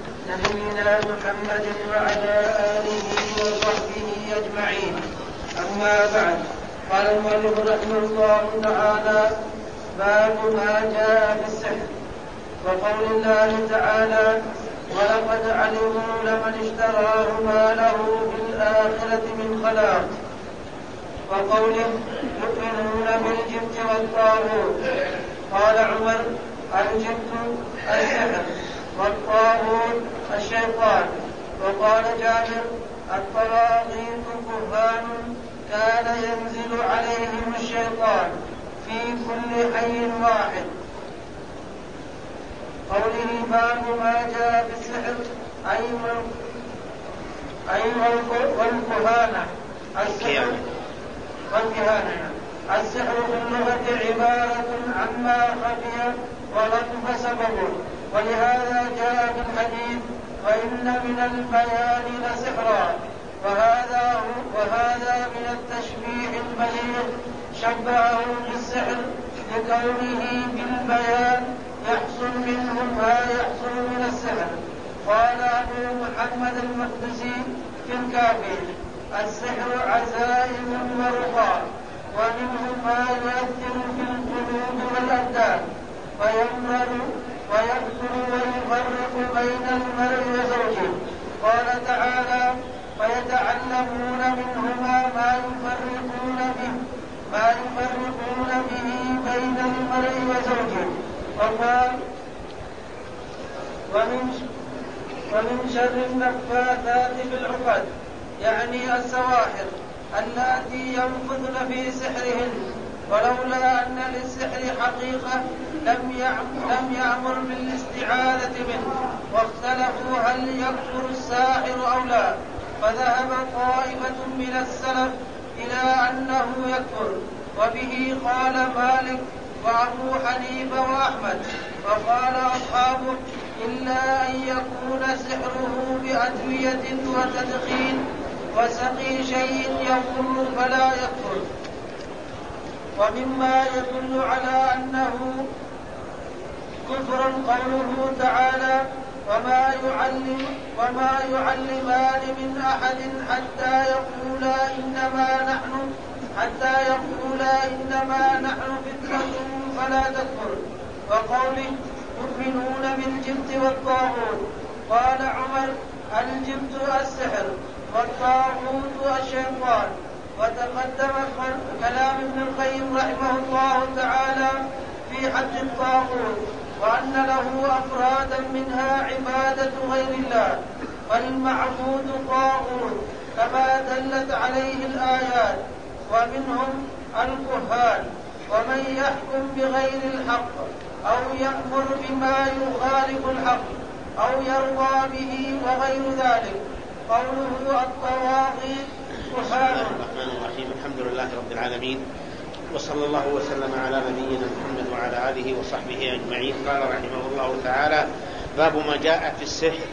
نبينا محمد وعلى آله وصحبه أجمعين. أما بعد، قال المؤلف رحمه الله تعالى: باب ما جاء في السحر. وقول الله تعالى: ولقد علموا لمن اشتراه ما له في الآخرة من خلاق. وقوله: يؤمنون بالجبت والطاغوت. قال عمر: الجبت السحر والطاغوت الشيطان. وقال جابر: الطواغيت كهان كان ينزل عليهم الشيطان في كل حي واحد. قوله باب ما جاء في السحر أي والكهانة. السحر والكهانة السحر في اللغة عبارة عما خفي ولطف سببه، ولهذا جاء في الحديث: وإن من البيان لسحرا. وهذا, وهذا من التشبيه البليغ، شبهه بالسحر لكونه بالبيان يحصل منه ما يحصل من السحر. قال أبو محمد المقدسي في الكافي: السحر عزائم ورقى، ومنه ما يؤثر في القلوب والأبدان ويمرر ويقتل ويفرق بين المرء وزوجه. قال تعالى: ويتعلمون منهما ما يفرقون به ما يفرقون به بين المرء وزوجه. وقال: ومن ومن شر النفاثات في العقد، يعني السواحر اللاتي ينفذن في سحرهن. ولولا أن للسحر حقيقة لم لم يأمر بالاستعاذة منه، واختلفوا هل يكفر الساحر أو لا، فذهب طائفة من السلف إلى أنه يكفر، وبه قال مالك وأبو حنيفة وأحمد. وقال أصحابه: إلا أن يكون سحره بأدوية وتدخين وسقي شيء يضر فلا يكفر. ومما يدل على أنه كفر قوله تعالى: وما يعلم وما يعلمان من أحد حتى يقولا إنما نحن حتى يقولا إنما نحن فتنة فلا تكفر. وقوله: يؤمنون بالجبت والطاغوت. قال عمر: الجبت السحر والطاغوت الشيطان. وتقدم كلام ابن القيم رحمه الله تعالى في حد الطاغوت، وأن له أفرادا منها عبادة غير الله، والمعبود طاغوت كما دلت عليه الآيات. ومنهم الكهان، ومن يحكم بغير الحق أو يأمر بما يخالف الحق أو يرضى به وغير ذلك. قوله الطواغيت
بسم الله الرحمن الرحيم. الحمد لله رب العالمين، وصلى الله وسلم على نبينا محمد وعلى آله وصحبه أجمعين. قال رحمه الله تعالى: باب ما جاء في السحر،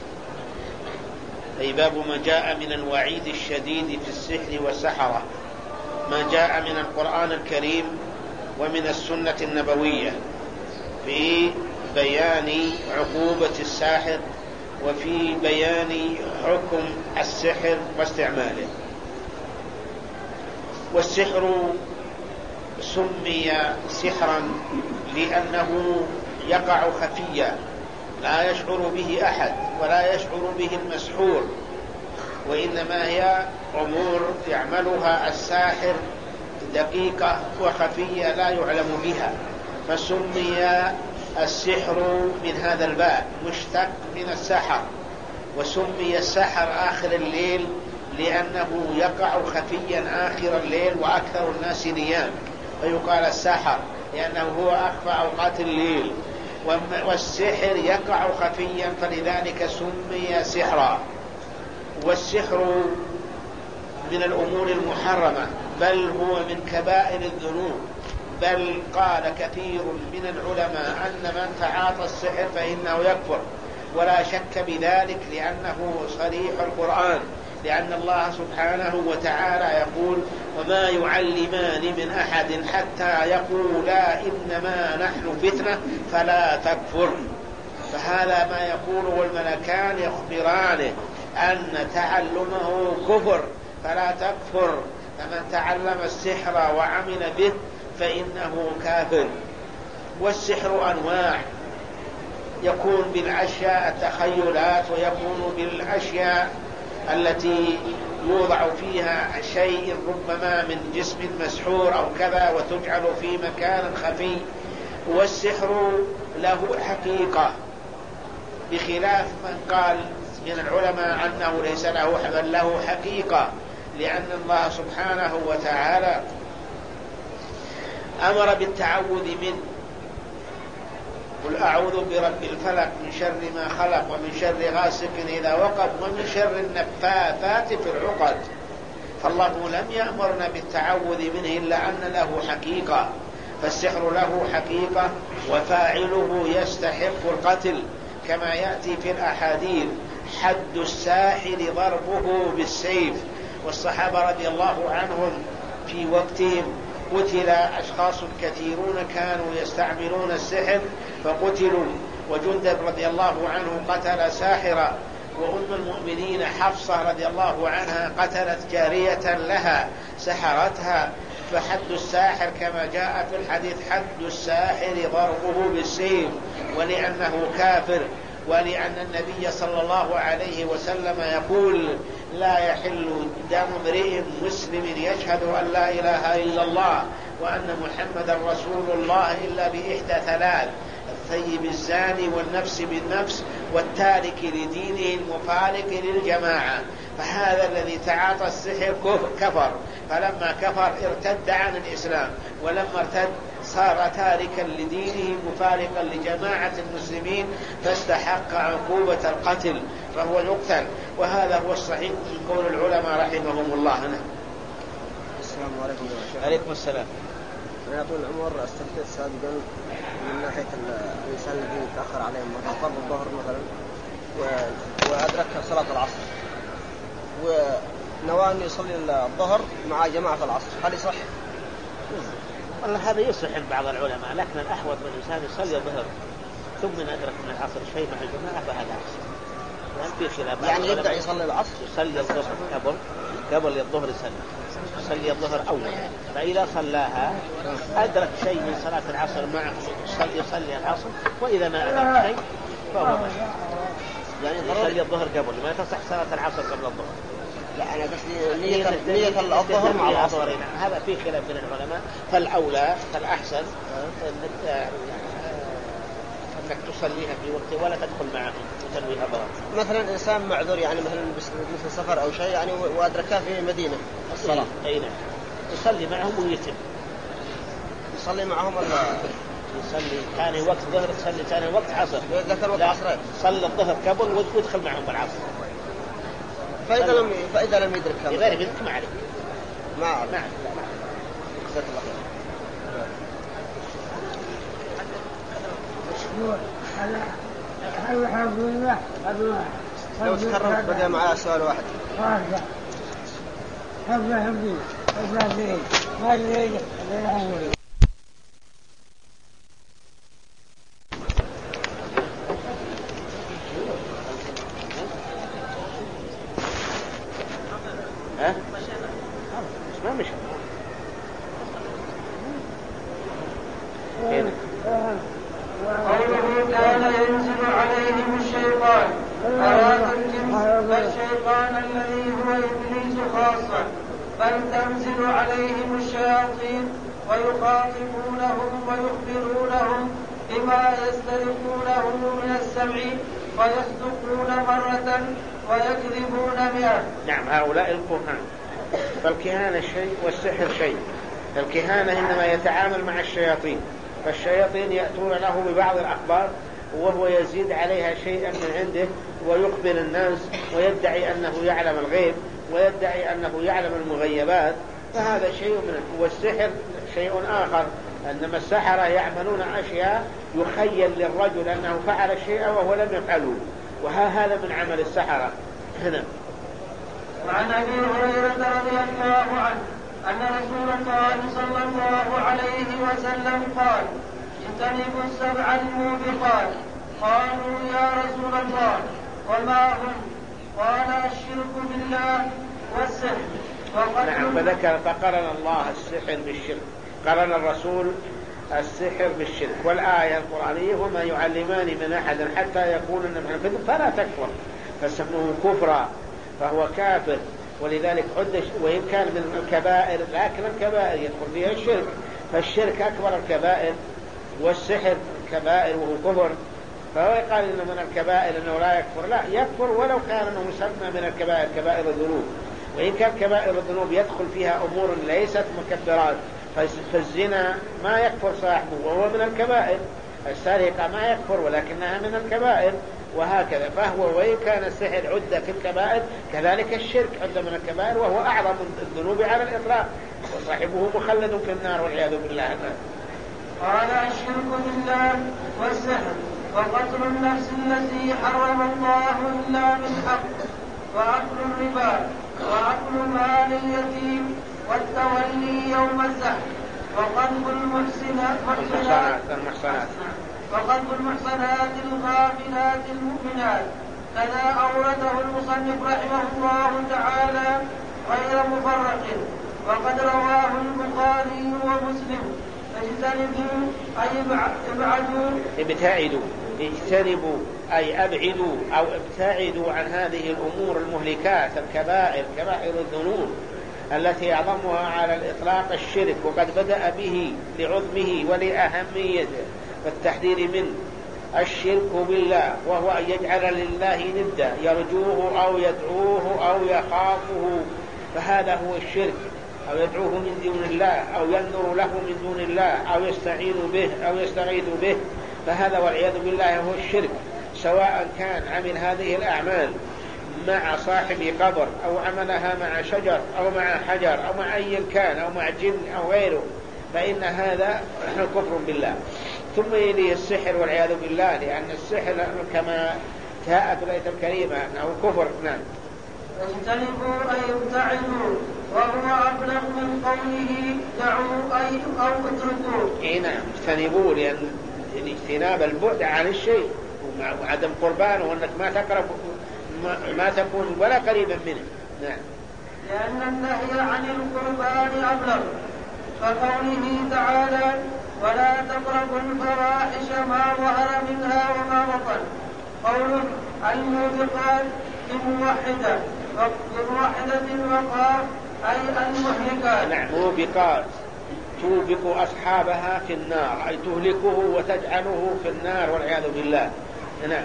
أي باب ما جاء من الوعيد الشديد في السحر والسحرة، ما جاء من القرآن الكريم ومن السنة النبوية في بيان عقوبة الساحر وفي بيان حكم السحر واستعماله. والسحر سمي سحرا لأنه يقع خفيا لا يشعر به أحد ولا يشعر به المسحور، وإنما هي أمور يعملها الساحر دقيقة وخفية لا يعلم بها، فسمي السحر من هذا الباب، مشتق من السحر. وسمي السحر آخر الليل لأنه يقع خفيا آخر الليل وأكثر الناس نيام، فيقال السحر لأنه هو أخفى أوقات الليل. والسحر يقع خفيا فلذلك سمي سحرا. والسحر من الأمور المحرمة، بل هو من كبائر الذنوب، بل قال كثير من العلماء أن من تعاطى السحر فإنه يكفر، ولا شك بذلك لأنه صريح القرآن، لأن الله سبحانه وتعالى يقول: وما يعلمان من أحد حتى يقولا إنما نحن فتنة فلا تكفر. فهذا ما يقوله الملكان يخبرانه أن تعلمه كفر فلا تكفر، فمن تعلم السحر وعمل به فإنه كافر. والسحر أنواع، يكون بالأشياء التخيلات، ويكون بالأشياء التي يوضع فيها شيء ربما من جسم مسحور أو كذا وتجعل في مكان خفي. والسحر له حقيقة، بخلاف من قال من العلماء أنه ليس له بل له حقيقة، لأن الله سبحانه وتعالى أمر بالتعوذ منه. قل أعوذ برب الفلق من شر ما خلق ومن شر غاسق إذا وقب ومن شر النفاثات في العقد. فالله لم يأمرنا بالتعوذ منه إلا أن له حقيقة، فالسحر له حقيقة وفاعله يستحق القتل، كما يأتي في الأحاديث: حد الساحر ضربه بالسيف. والصحابة رضي الله عنهم في وقتهم قتل أشخاص كثيرون كانوا يستعملون السحر فقتلوا، وجندب رضي الله عنه قتل ساحرا، وأم المؤمنين حفصة رضي الله عنها قتلت جارية لها سحرتها. فحد الساحر كما جاء في الحديث: حد الساحر ضربه بالسيف، ولأنه كافر، ولأن النبي صلى الله عليه وسلم يقول: لا يحل دم امرئ مسلم يشهد أن لا إله إلا الله وأن محمدا رسول الله إلا بإحدى ثلاث: الثيب الزاني، والنفس بالنفس، والتارك لدينه المفارق للجماعة. فهذا الذي تعاطى السحر كفر، فلما كفر ارتد عن الإسلام، ولما ارتد صار تاركا لدينه مفارقا لجماعة المسلمين، فاستحق عقوبة القتل، فهو يقتل. وهذا هو الصحيح من قول العلماء رحمهم الله. هنا
السلام عليكم.
عليكم السلام.
أنا طول العمر استفتيت سابقا من ناحية الإنسان الذي يتأخر عليه مثلا قبل الظهر مثلا وأدرك صلاة العصر ونوى أن يصلي الظهر مع جماعة العصر، هل يصح؟
والله هذا يصح بعض العلماء، لكن الأحوط بالإنسان يصلي الظهر ثم أدرك من العصر شيء مع الجماعة فهذا أحسن. يعني في خلاف،
يعني يبدأ يصلي العصر،
يصلي الظهر قبل قبل الظهر يصلي يصلي الظهر أول، فإذا صلاها أدرك شيء من صلاة العصر معه يصلي يصلي العصر، وإذا ما أدرك شيء فهو ماشي. يعني يصلي الظهر قبل، ما تصح صلاة العصر قبل الظهر.
لا أنا قصدي نية نية الظهر مع العصر.
هذا في خلاف بين العلماء، فالأولى فالأحسن أنك أنك تصليها في وقت ولا تدخل معهم وتنويها ظهر.
مثلا إنسان معذور يعني مثلا مثل سفر أو شيء يعني وأدركها في مدينة الصلاة،
أي نعم، يصلي معهم ويتم.
يصلي معهم ولا
يصلي ثاني وقت ظهر، يصلي ثاني وقت عصر،
ذكر وقت عصر،
صلى الظهر قبل ويدخل معهم بالعصر.
فإذا لم فإذا لم يدرك كم
غير يدرك ما عليه
ما عليه.
نعم.
جزاك الله خير. لو تكرر بدأ معاه سؤال واحد.
ها؟ ما مش
قوله كان ينزل عليهم الشيطان، أراد الجن الشيطان الذي هو إبليس خاصة، بل تنزل عليهم الشياطين ويخاطبونهم ويخبرونهم بما يسترقونه من السمع، ويصدقون مرة ويكذبون مئة.
نعم، هؤلاء الكهان. فالكهانة شيء والسحر شيء. الكهانة إنما يتعامل مع الشياطين، فالشياطين يأتون له ببعض الأخبار وهو يزيد عليها شيئا من عنده ويخبر الناس ويدعي أنه يعلم الغيب ويدعي أنه يعلم المغيبات، فهذا شيء من. والسحر شيء آخر، أنما السحرة يعملون أشياء يخيل للرجل أنه فعل الشيء وهو لم يفعله، وهذا من عمل السحرة. هنا
وعن أبي هريرة رضي الله عنه أن رسول الله صلى الله عليه وسلم قال: اجتنبوا السبع الموبقات. قالوا: يا رسول الله وما هم؟ قال: الشرك بالله والسحر
نعم. فذكر فقرن الله السحر بالشرك، قرن الرسول السحر بالشرك. والآية القرآنية وما يعلمان من أحد حتى يقول إنما فلا تكفر، فسموه كفرا فهو كافر. ولذلك عد، وإن كان من الكبائر لكن الكبائر يدخل فيها الشرك، فالشرك أكبر الكبائر والسحر كبائر وهو كفر. فهو يقال إنه من الكبائر إنه لا يكفر، لا يكفر ولو كان إنه مسمى من الكبائر كبائر الذنوب. وإن كان كبائر الذنوب يدخل فيها أمور ليست مكفرات، فالزنا ما يكفر صاحبه وهو من الكبائر، السرقة ما يكفر ولكنها من الكبائر، وهكذا. فهو وإن كان السحر عد في الكبائر كذلك الشرك عد من الكبائر وهو أعظم الذنوب على الإطلاق، وصاحبه مخلد في النار والعياذ بالله.
قال الشرك بالله والسحر وقتل النفس التي حرم الله إلا بالحق وأكل الربا وأكل مال اليتيم والتولي يوم الزحف وقذف المحسنات
المحصنات
وقذف المحصنات الغافلات المؤمنات. كذا أورده المصنف رحمه الله تعالى غير مفرق، وقد رواه البخاري ومسلم. فاجتنبوا أي ابعدوا
ابتعدوا اجتنبوا أي أبعدوا أو ابتعدوا عن هذه الأمور المهلكات الكبائر، كبائر الذنوب التي أعظمها على الإطلاق الشرك، وقد بدأ به لعظمه ولأهميته فالتحذير منه. الشرك بالله وهو أن يجعل لله ندا يرجوه أو يدعوه أو يخافه، فهذا هو الشرك. أو يدعوه من دون الله أو ينذر له من دون الله أو يستعين به أو يستغيث به، فهذا والعياذ بالله هو الشرك. سواء كان عمل هذه الأعمال مع صاحب قبر أو عملها مع شجر أو مع حجر أو مع أي كان أو مع جن أو غيره، فإن هذا كفر بالله. ثم يليه السحر والعياذ بالله، لأن السحر كما جاء في الآية الكريمة أنه كفر. نعم.
اجتنبوا أي ابتعدوا، وهو أبلغ من قوله دعوا أي أو اتركوا.
إيه نعم، اجتنبوا، لأن الاجتناب البعد عن الشيء وعدم قربانه، وأنك ما تقرب ما, ما تكون ولا قريبا منه. نعم.
لأن النهي عن القربان أبلغ، فقوله تعالى ولا تقربوا الفواحش ما ظهر منها وما بطن، قوله الموبقات بموحدة بموحدة وقاف أي المهلكات.
نعم، موبقات توبق أصحابها في النار أي تهلكه وتجعله في النار والعياذ بالله. نعم.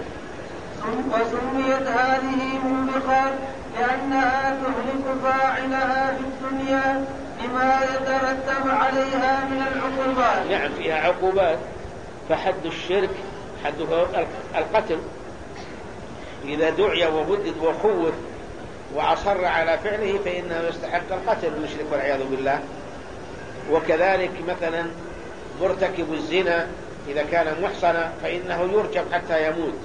وسميت هذه موبقات لأنها تهلك فاعلها في الدنيا بما يترتب عليها من العقوبات.
نعم، فيها عقوبات. فحد الشرك حده القتل، إذا دعي وبدد وخوف وأصر على فعله فإنه يستحق القتل المشرك والعياذ بالله. وكذلك مثلا مرتكب الزنا إذا كان محصنا فإنه يرجم حتى يموت،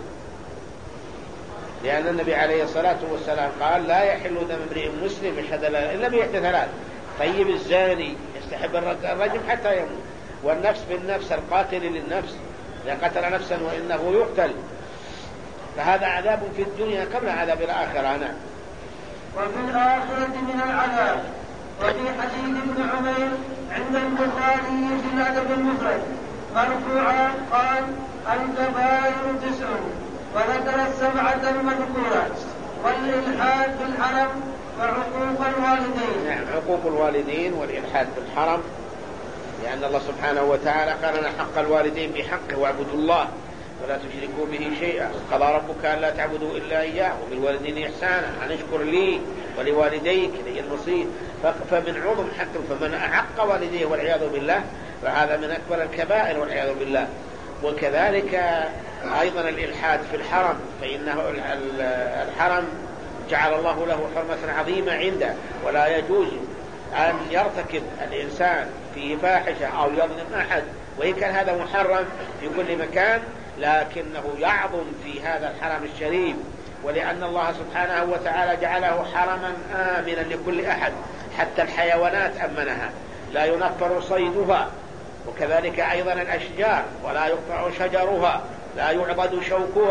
لأن النبي عليه الصلاة والسلام قال لا يحل دم امرئ مسلم يشهد لا إلا بإحدى ثلاث: طيب الزاني يستحب الرجم حتى يموت، والنفس بالنفس القاتل للنفس إذا قتل نفسا وإنه يقتل، فهذا عذاب في الدنيا قبل عذاب الآخرة. نعم.
وفي الآخرة من العذاب. وفي حديث ابن عمير عند البخاري في الأدب المفرد مرفوعا قال الكبائر تسع، وذكر السبعة المذكورة: والإلحاد في الحرم وعقوق الوالدين.
نعم، عقوق الوالدين والإلحاد في الحرم، لأن الله سبحانه وتعالى قال حق الوالدين بحقه واعبدوا الله ولا تشركوا به شيئا، قضى ربك ألا تعبدوا إلا إياه وبالوالدين إحسانا أن اشكر لي ولوالديك إلي المصير. فمن عظم حق، فمن أحق والديه والعياذ بالله فهذا من أكبر الكبائر والعياذ بالله. وكذلك أيضا الإلحاد في الحرم، فإنه الحرم جعل الله له حرمة عظيمة عنده، ولا يجوز أن يرتكب الإنسان فيه فاحشة أو يظلم أحد، وإن كان هذا محرم في كل مكان لكنه يعظم في هذا الحرم الشريف، ولأن الله سبحانه وتعالى جعله حرما آمنا لكل أحد، حتى الحيوانات أمنها لا ينفر صيدها، وكذلك أيضا الأشجار ولا يقطع شجرها لا يعضد شوكها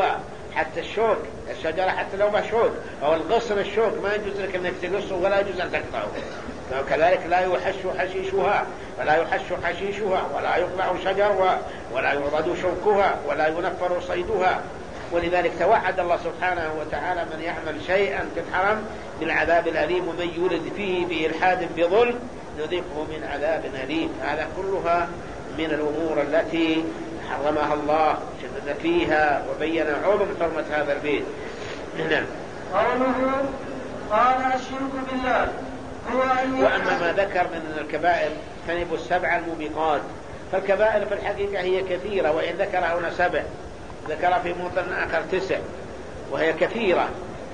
حتى الشوك الشجرة حتى لو ما شوك أو الغصن الشوك ما يجوز لك أنك تقصه ولا يجوز أن تقطعه. كذلك لا يحش حشيشها ولا يحش حشيشها ولا يقطع شجرها ولا يعضد شوكها ولا ينفر صيدها. ولذلك توعد الله سبحانه وتعالى من يعمل شيئا في الحرم بالعذاب الأليم ومن يولد فيه بإلحاد بظلم نذيقه من عذاب أليم. هذا كلها من الأمور التي حرمها الله شدد فيها وبين عظم حرمة هذا البيت. نعم.
قوله قال الشرك بالله هو أن
وأما ما ذكر من الكبائر فنبوا السبع الموبقات، فالكبائر في الحقيقة هي كثيرة، وإن ذكر هنا سبع ذكر في موطن آخر تسع وهي كثيرة،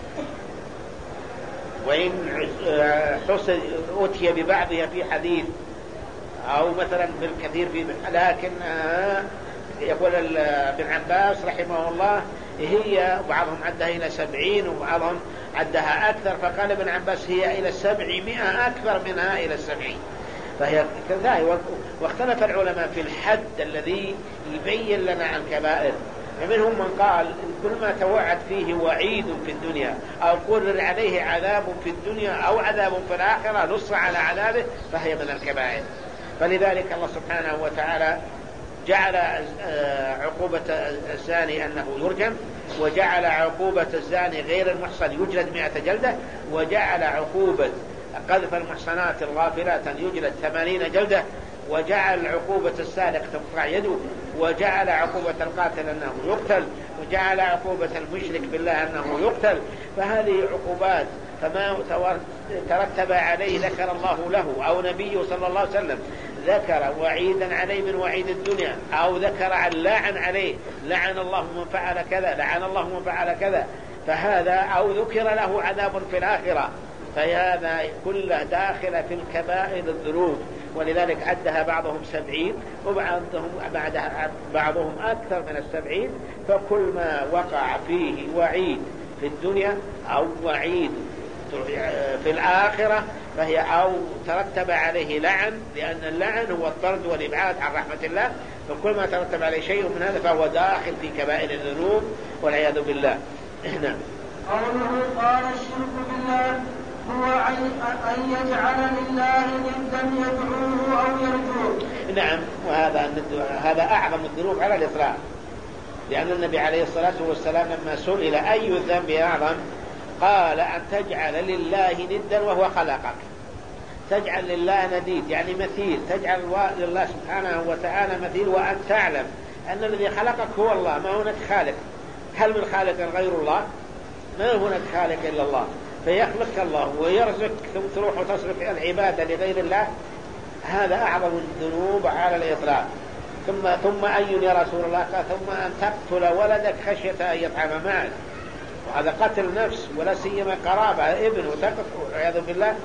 وإن حصل أتي ببعضها في حديث أو مثلا بالكثير في، لكن يقول ابن عباس رحمه الله هي بعضهم عدها إلى سبعين وبعضهم عدها أكثر، فقال ابن عباس هي إلى سبعمائة أكثر منها إلى السبعين، فهي كذلك. واختلف العلماء في الحد الذي يبين لنا عن كبائر، فمنهم من قال كل ما توعد فيه وعيد في الدنيا أو قرر عليه عذاب في الدنيا أو عذاب في الآخرة نص على عذابه فهي من الكبائر. فلذلك الله سبحانه وتعالى جعل عقوبة الزاني أنه يرجم، وجعل عقوبة الزاني غير المحصن يجلد مئة جلدة، وجعل عقوبة قذف المحصنات الغافلات أن يجلد ثمانين جلدة، وجعل عقوبة السارق تقطع يده، وجعل عقوبة القاتل أنه يقتل، وجعل عقوبة المشرك بالله أنه يقتل. فهذه عقوبات، فما ترتب عليه ذكر الله له أو نبيه صلى الله عليه وسلم ذكر وعيدا عليه من وعيد الدنيا، أو ذكر عن لاعن عليه لعن الله من فعل كذا لعن الله من فعل كذا، فهذا أو ذكر له عذاب في الآخرة، فهذا كله داخل في الكبائر الذنوب. ولذلك عدها بعضهم سبعين وبعضهم بعدها بعضهم أكثر من السبعين. فكل ما وقع فيه وعيد في الدنيا أو وعيد في الآخرة فهي أو ترتب عليه لعن، لأن اللعن هو الطرد والإبعاد عن رحمة الله، فكل ما ترتب عليه شيء من هذا فهو داخل في كبائر الذنوب والعياذ بالله. نعم.
قوله قال الشرك بالله هو أن يجعل لله ندا يدعوه أو يرجوه.
نعم. وهذا هذا أعظم الذنوب على الإطلاق، لأن النبي عليه الصلاة والسلام لما سئل أي الذنب أعظم قال أن تجعل لله ندا وهو خلقك. تجعل لله نديد يعني مثيل، تجعل لله سبحانه وتعالى مثيل، وأن تعلم أن الذي خلقك هو الله، ما هناك خالق. هل من خالق غير الله؟ ما هناك خالق إلا الله، فيخلق الله ويرزق ثم تروح وتصرف العبادة لغير الله. هذا أعظم الذنوب على الإطلاق. ثم ثم أي يا رسول الله؟ قال ثم أن تقتل ولدك خشية أن يطعم معك، وهذا قتل نفس، ولا سيما قرابة ابن وتقتل والعياذ بالله.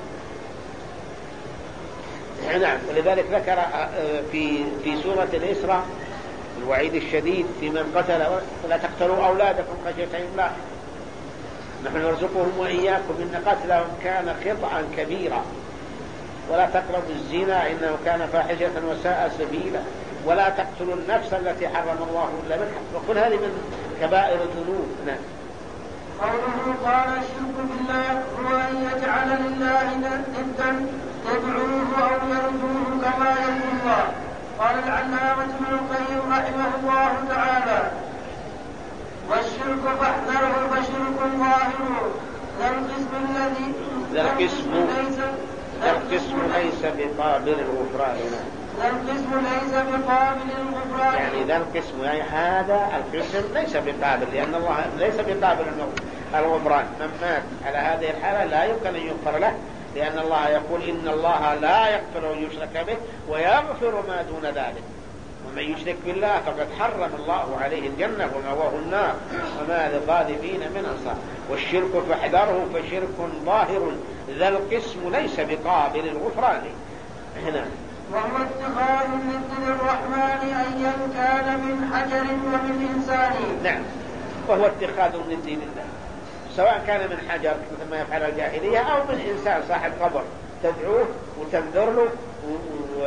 نعم. ولذلك ذكر في في سورة الإسراء الوعيد الشديد في من قتل ولا تقتلوا أولادكم خشية إملاق نحن نرزقهم وإياكم إن قتلهم كان خطأ كبيرا ولا تقربوا الزنا إنه كان فاحشة وساء سبيلا ولا تقتلوا النفس التي حرم الله إلا بالحق. وكل هذه من كبائر الذنوب. نعم.
قوله قال الشرك بالله هو أن يجعل لله ندا يدعوه أو يرجوه كما يرجو الله. قال العلامة ابن القيم رحمه الله تعالى والشرك فاحذره فشرك ظاهر ذا القسم الذي
ذا القسم ذا القسم ليس بقابل الغفران.
ذا القسم ليس بقابل الغفران
يعني ذا القسم يعني هذا القسم ليس بقابل، لأن الله ليس بقابل الغفران. من مات على هذه الحالة لا يمكن أن يغفر له، لأن الله يقول إن الله لا يغفر أن يشرك به ويغفر ما دون ذلك، ومن يشرك بالله فقد حرم الله عليه الجنة ومأواه النار وما للظالمين من أنصار. والشرك فاحذره فشرك ظاهر ذا القسم ليس بقابل الغفران. هنا
وهو اتخاذ الند للرحمن أيا كان من حجر ومن إنسان.
نعم. وهو اتخاذ الند لله سواء كان من حجر مثل ما يفعل الجاهلية أو من إنسان صاحب قبر تدعوه وتنذر له و...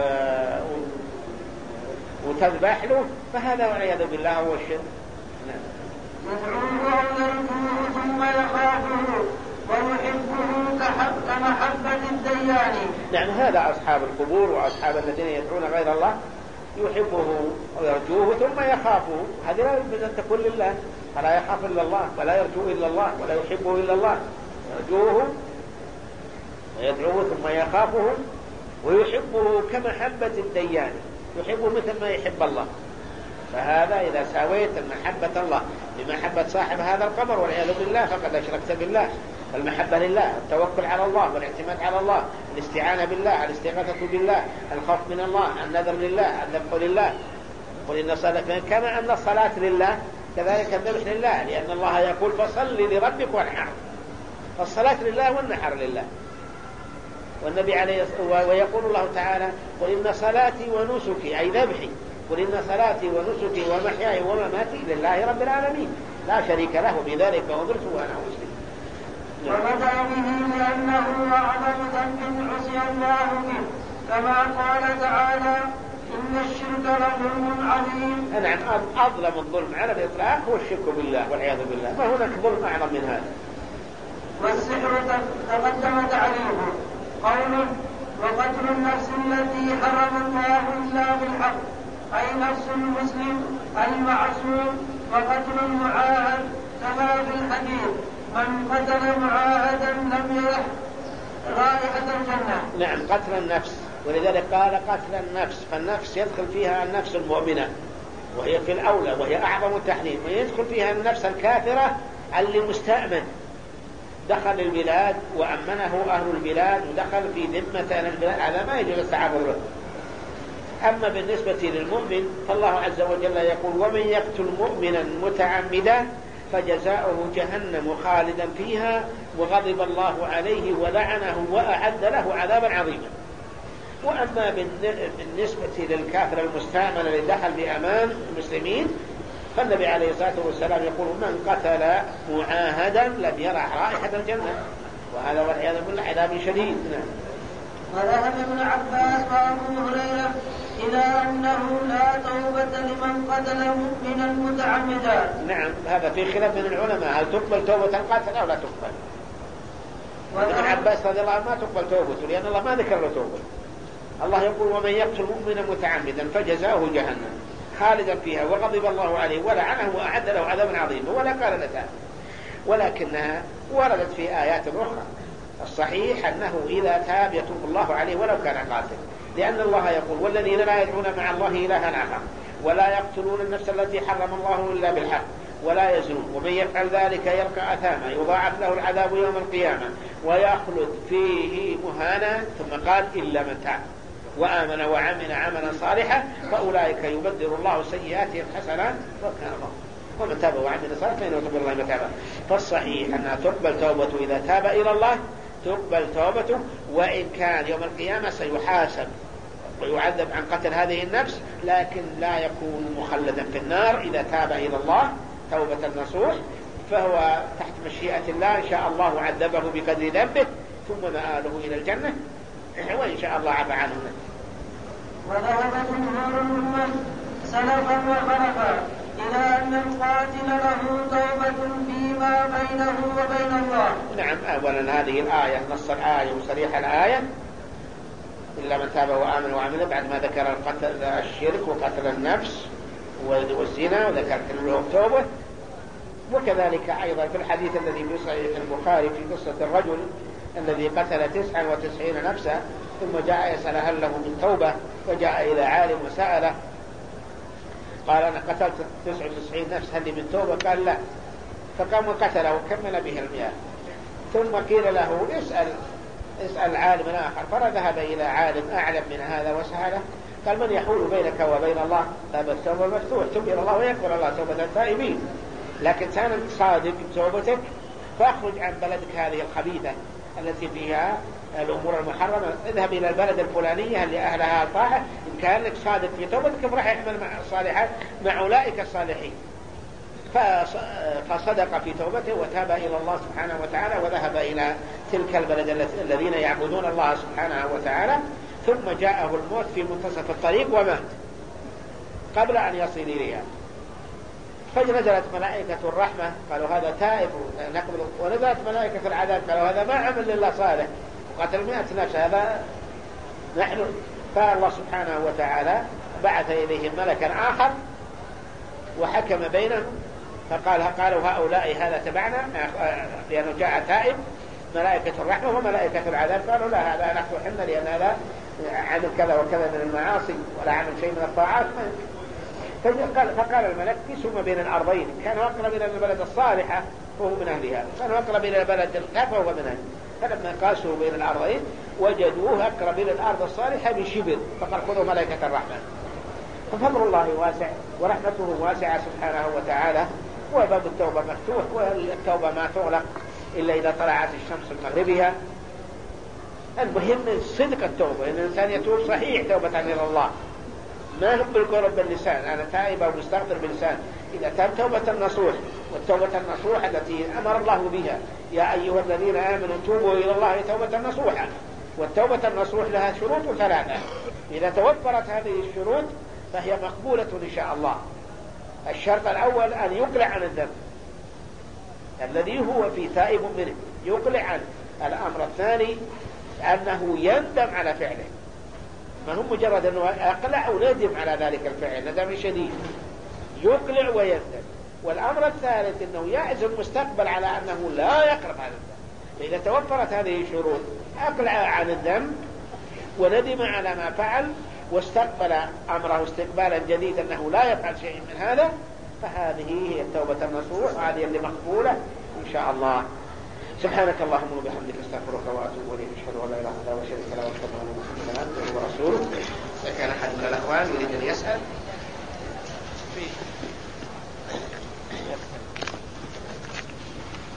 و... وتذبح له، فهذا والعياذ بالله هو الشرك. نعم.
يدعوه أو يرجوه ثم يخافه ويحبه كمحبة الديان.
نعم هذا أصحاب القبور وأصحاب الذين يدعون غير الله يحبه ويرجوه ثم يخافه، هذه لا يمكن أن تكون لله، فلا يخاف إلا الله ولا يرجو إلا الله ولا يحبه إلا الله، يرجوه ويدعوه ثم يخافه ويحبه كمحبة الديان، يحبه مثل ما يحب الله. فهذا إذا ساويت محبة الله بمحبة صاحب هذا القبر والعياذ بالله فقد أشركت بالله. المحبة لله، التوكل على الله والاعتماد على الله، الاستعانة بالله، الاستغاثة بالله، الخوف من الله، النذر لله، الذبح لله. قل إن الصلاة كما أن الصلاة لله كذلك الذبح لله، لأن الله يقول فصل لربك وانحر، فالصلاة لله والنحر لله. والنبي عليه ويقول الله تعالى قل إن صلاتي ونسكي أي ذبحي، قل إن صلاتي ونسكي ومحياي ومماتي لله رب العالمين لا شريك له بذلك أمرت وأنا مسلم.
وبدأ به لأنه أعظم ذنب عصي الله به، كما قال تعالى إن الشرك لظلم عظيم.
نعم أظلم الظلم على الإطلاق هو الشرك بالله والعياذ بالله، ما هناك ظلم أعظم من هذا.
والسحر تقدم تعريفه قوله وقتل النفس التي حرم الله إلا بالحق أي نفس المسلم المعصوم، وقتل المعاهد كما في الحديث من قتل معاهدا لم يرح رائحة الجنة.
نعم قتل النفس، ولذلك قال قتل النفس، فالنفس يدخل فيها النفس المؤمنة وهي في الأولى وهي أعظم التحريم، ويدخل فيها النفس الكافرة اللي مستأمن دخل البلاد وأمنه أهل البلاد ودخل في ذمة أهل البلاد، هذا ما يجوز التعرض له. أما بالنسبة للمؤمن فالله عز وجل يقول ومن يقتل مؤمنا متعمدا فجزاؤه جهنم خالدا فيها وغضب الله عليه ولعنه وأعد له عذابا عظيما. وأما بالنسبة للكافر المستأمن الذي دخل بأمان المسلمين فالنبي عليه الصلاة والسلام يقول من قتل معاهدا لم يرح رائحة الجنة، وهذا والعياذ بالله عذاب شديد.
وذهب ابن عباس وأبو هريرة إلى أنه لا توبة لمن قتل مؤمنا متعمدا.
نعم هذا في خلاف من العلماء هل تقبل توبة القاتل أو لا تقبل. ابن عباس رضي الله عنه ما تقبل توبته لأن الله ما ذكر له توبة. الله يقول ومن يقتل مؤمنا متعمدا فجزاؤه جهنم خالدا فيها وغضب الله عليه ولعنه وأعد له عذابا عظيما ولا قال لتاب، ولكنها وردت في آيات أخرى. الصحيح أنه إذا تاب يتوب الله عليه ولو كان قاتل، لأن الله يقول والذين لا يدعون مع الله إلها آخر ولا يقتلون النفس التي حرم الله إلا بالحق ولا يزنون ومن يفعل ذلك يلقى أثاما يضاعف له العذاب يوم القيامة ويخلد فيه مهانا، ثم قال إلا من تاب وآمن وعمل عملا صالحا فأولئك يبدل الله سيئاتهم حسنات وكان الله ومن تاب وعمل صالحا فإنه يتوب الله متابا. فالصحيح أنها تقبل توبته إذا تاب إلى الله، تقبل توبته وإن كان يوم القيامة سيحاسب ويعذب عن قتل هذه النفس، لكن لا يكون مخلدا في النار إذا تاب إلى الله توبة نصوح، فهو تحت مشيئة الله إن شاء الله عذبه بقدر ذنبه ثم مآله إلى الجنة وإن شاء الله عفى عنه.
وذهب جمهور الأمة سلفا وخلفا إلى أن القاتل له توبة فيما بينه وبين الله.
نعم أولا هذه الآية نص الآية وصريح الآية إلا من تاب وآمن وعمل بعد ما ذكر القتل الشرك وقتل النفس والزنا وذكر له توبة. وكذلك أيضا في الحديث الذي في صحيح البخاري في قصة الرجل الذي قتل تسعا وتسعين نفسا ثم جاء يسأل هل له من توبة، وجاء إلى عالم وسأله قال أنا قتلت تسع وتسعين نفس هل لي من توبة؟ قال لا، فقام وقتله وكمل به المئة. ثم قيل له اسأل اسأل عالما آخر، فذهب إلى عالم أعلم من هذا وسأله قال من يحول بينك وبين الله؟ باب التوبة مفتوح، تب إلى الله ويقبل الله توبة التائبين، لكن كان صادق توبتك فاخرج عن بلدك هذه الخبيثة التي فيها الأمور المحرمة، اذهب إلى البلد الفلانية اللي أهلها الطاعة، إن كان لك صادق في توبتك راح يعمل مع الصالحات مع أولئك الصالحين. فصدق في توبته وتاب إلى الله سبحانه وتعالى وذهب إلى تلك البلد الذين يعبدون الله سبحانه وتعالى، ثم جاءه الموت في منتصف الطريق ومات قبل أن يصل إليها. فنزلت ملائكة الرحمة قالوا هذا تائب نقبل، ونزلت ملائكة العذاب قالوا هذا ما عمل لله صالح وقتل مئة نفس هذا نحن. فالله سبحانه وتعالى بعث إليهم ملكا آخر وحكم بينهم، فقال قالوا هؤلاء هذا تبعنا لأنه جاء تائب، ملائكة الرحمة وملائكة العذاب قالوا لا هذا نحن حنا لأن هذا عمل كذا وكذا من المعاصي ولا عمل شيء من الطاعات. فقال الملك قسوا بين الأرضين، كانوا أقرب إلى البلد الصالحة فهو من أهلها، كانوا أقرب إلى البلد الكافر وهو من أهلها. فلما قاسوا بين الأرضين وجدوه أقرب إلى الأرض الصالحة بشبر، فقال خذوا ملائكة الرحمن. ففضل الله واسع ورحمته واسعة سبحانه وتعالى، وباب التوبة مفتوح، والتوبة ما تغلق إلا إذا طلعت الشمس المغربية. المهم من صدق التوبة، إن الإنسان يتوب صحيح توبة إلى الله، ما هو بالقول باللسان أنا تائب أو مستغفر باللسان، إذا تاب توبة نصوح. والتوبة النصوح التي أمر الله بها يا أيها الذين آمنوا توبوا إلى الله توبة نصوحا. والتوبة النصوح لها شروط ثلاثة، إذا توفرت هذه الشروط فهي مقبولة إن شاء الله. الشرط الأول أن يقلع عن الذنب الذي هو في تائب منه، يقلع عنه. الأمر الثاني أنه يندم على فعله، ما هو مجرد أنه أقلع وندم على ذلك الفعل ندم شديد، يقلع ويندم. والأمر الثالث أنه يعزم مستقبل على أنه لا يقرب هذا الذنب. فإذا توفرت هذه الشروط أقلع عن الذنب وندم على ما فعل واستقبل أمره استقبالا جديدا أنه لا يفعل شيء من هذا، فهذه هي التوبة النصوح، وهذه اللي مقبولة إن شاء الله. سبحانك اللهم وبحمدك استغفرك وأتوب إليك، أشهد أن لا إله إلا أنت وشريك له وأشهد أن محمدا عبده ورسوله. إذا كان أحد من الأخوان يريد أن يسأل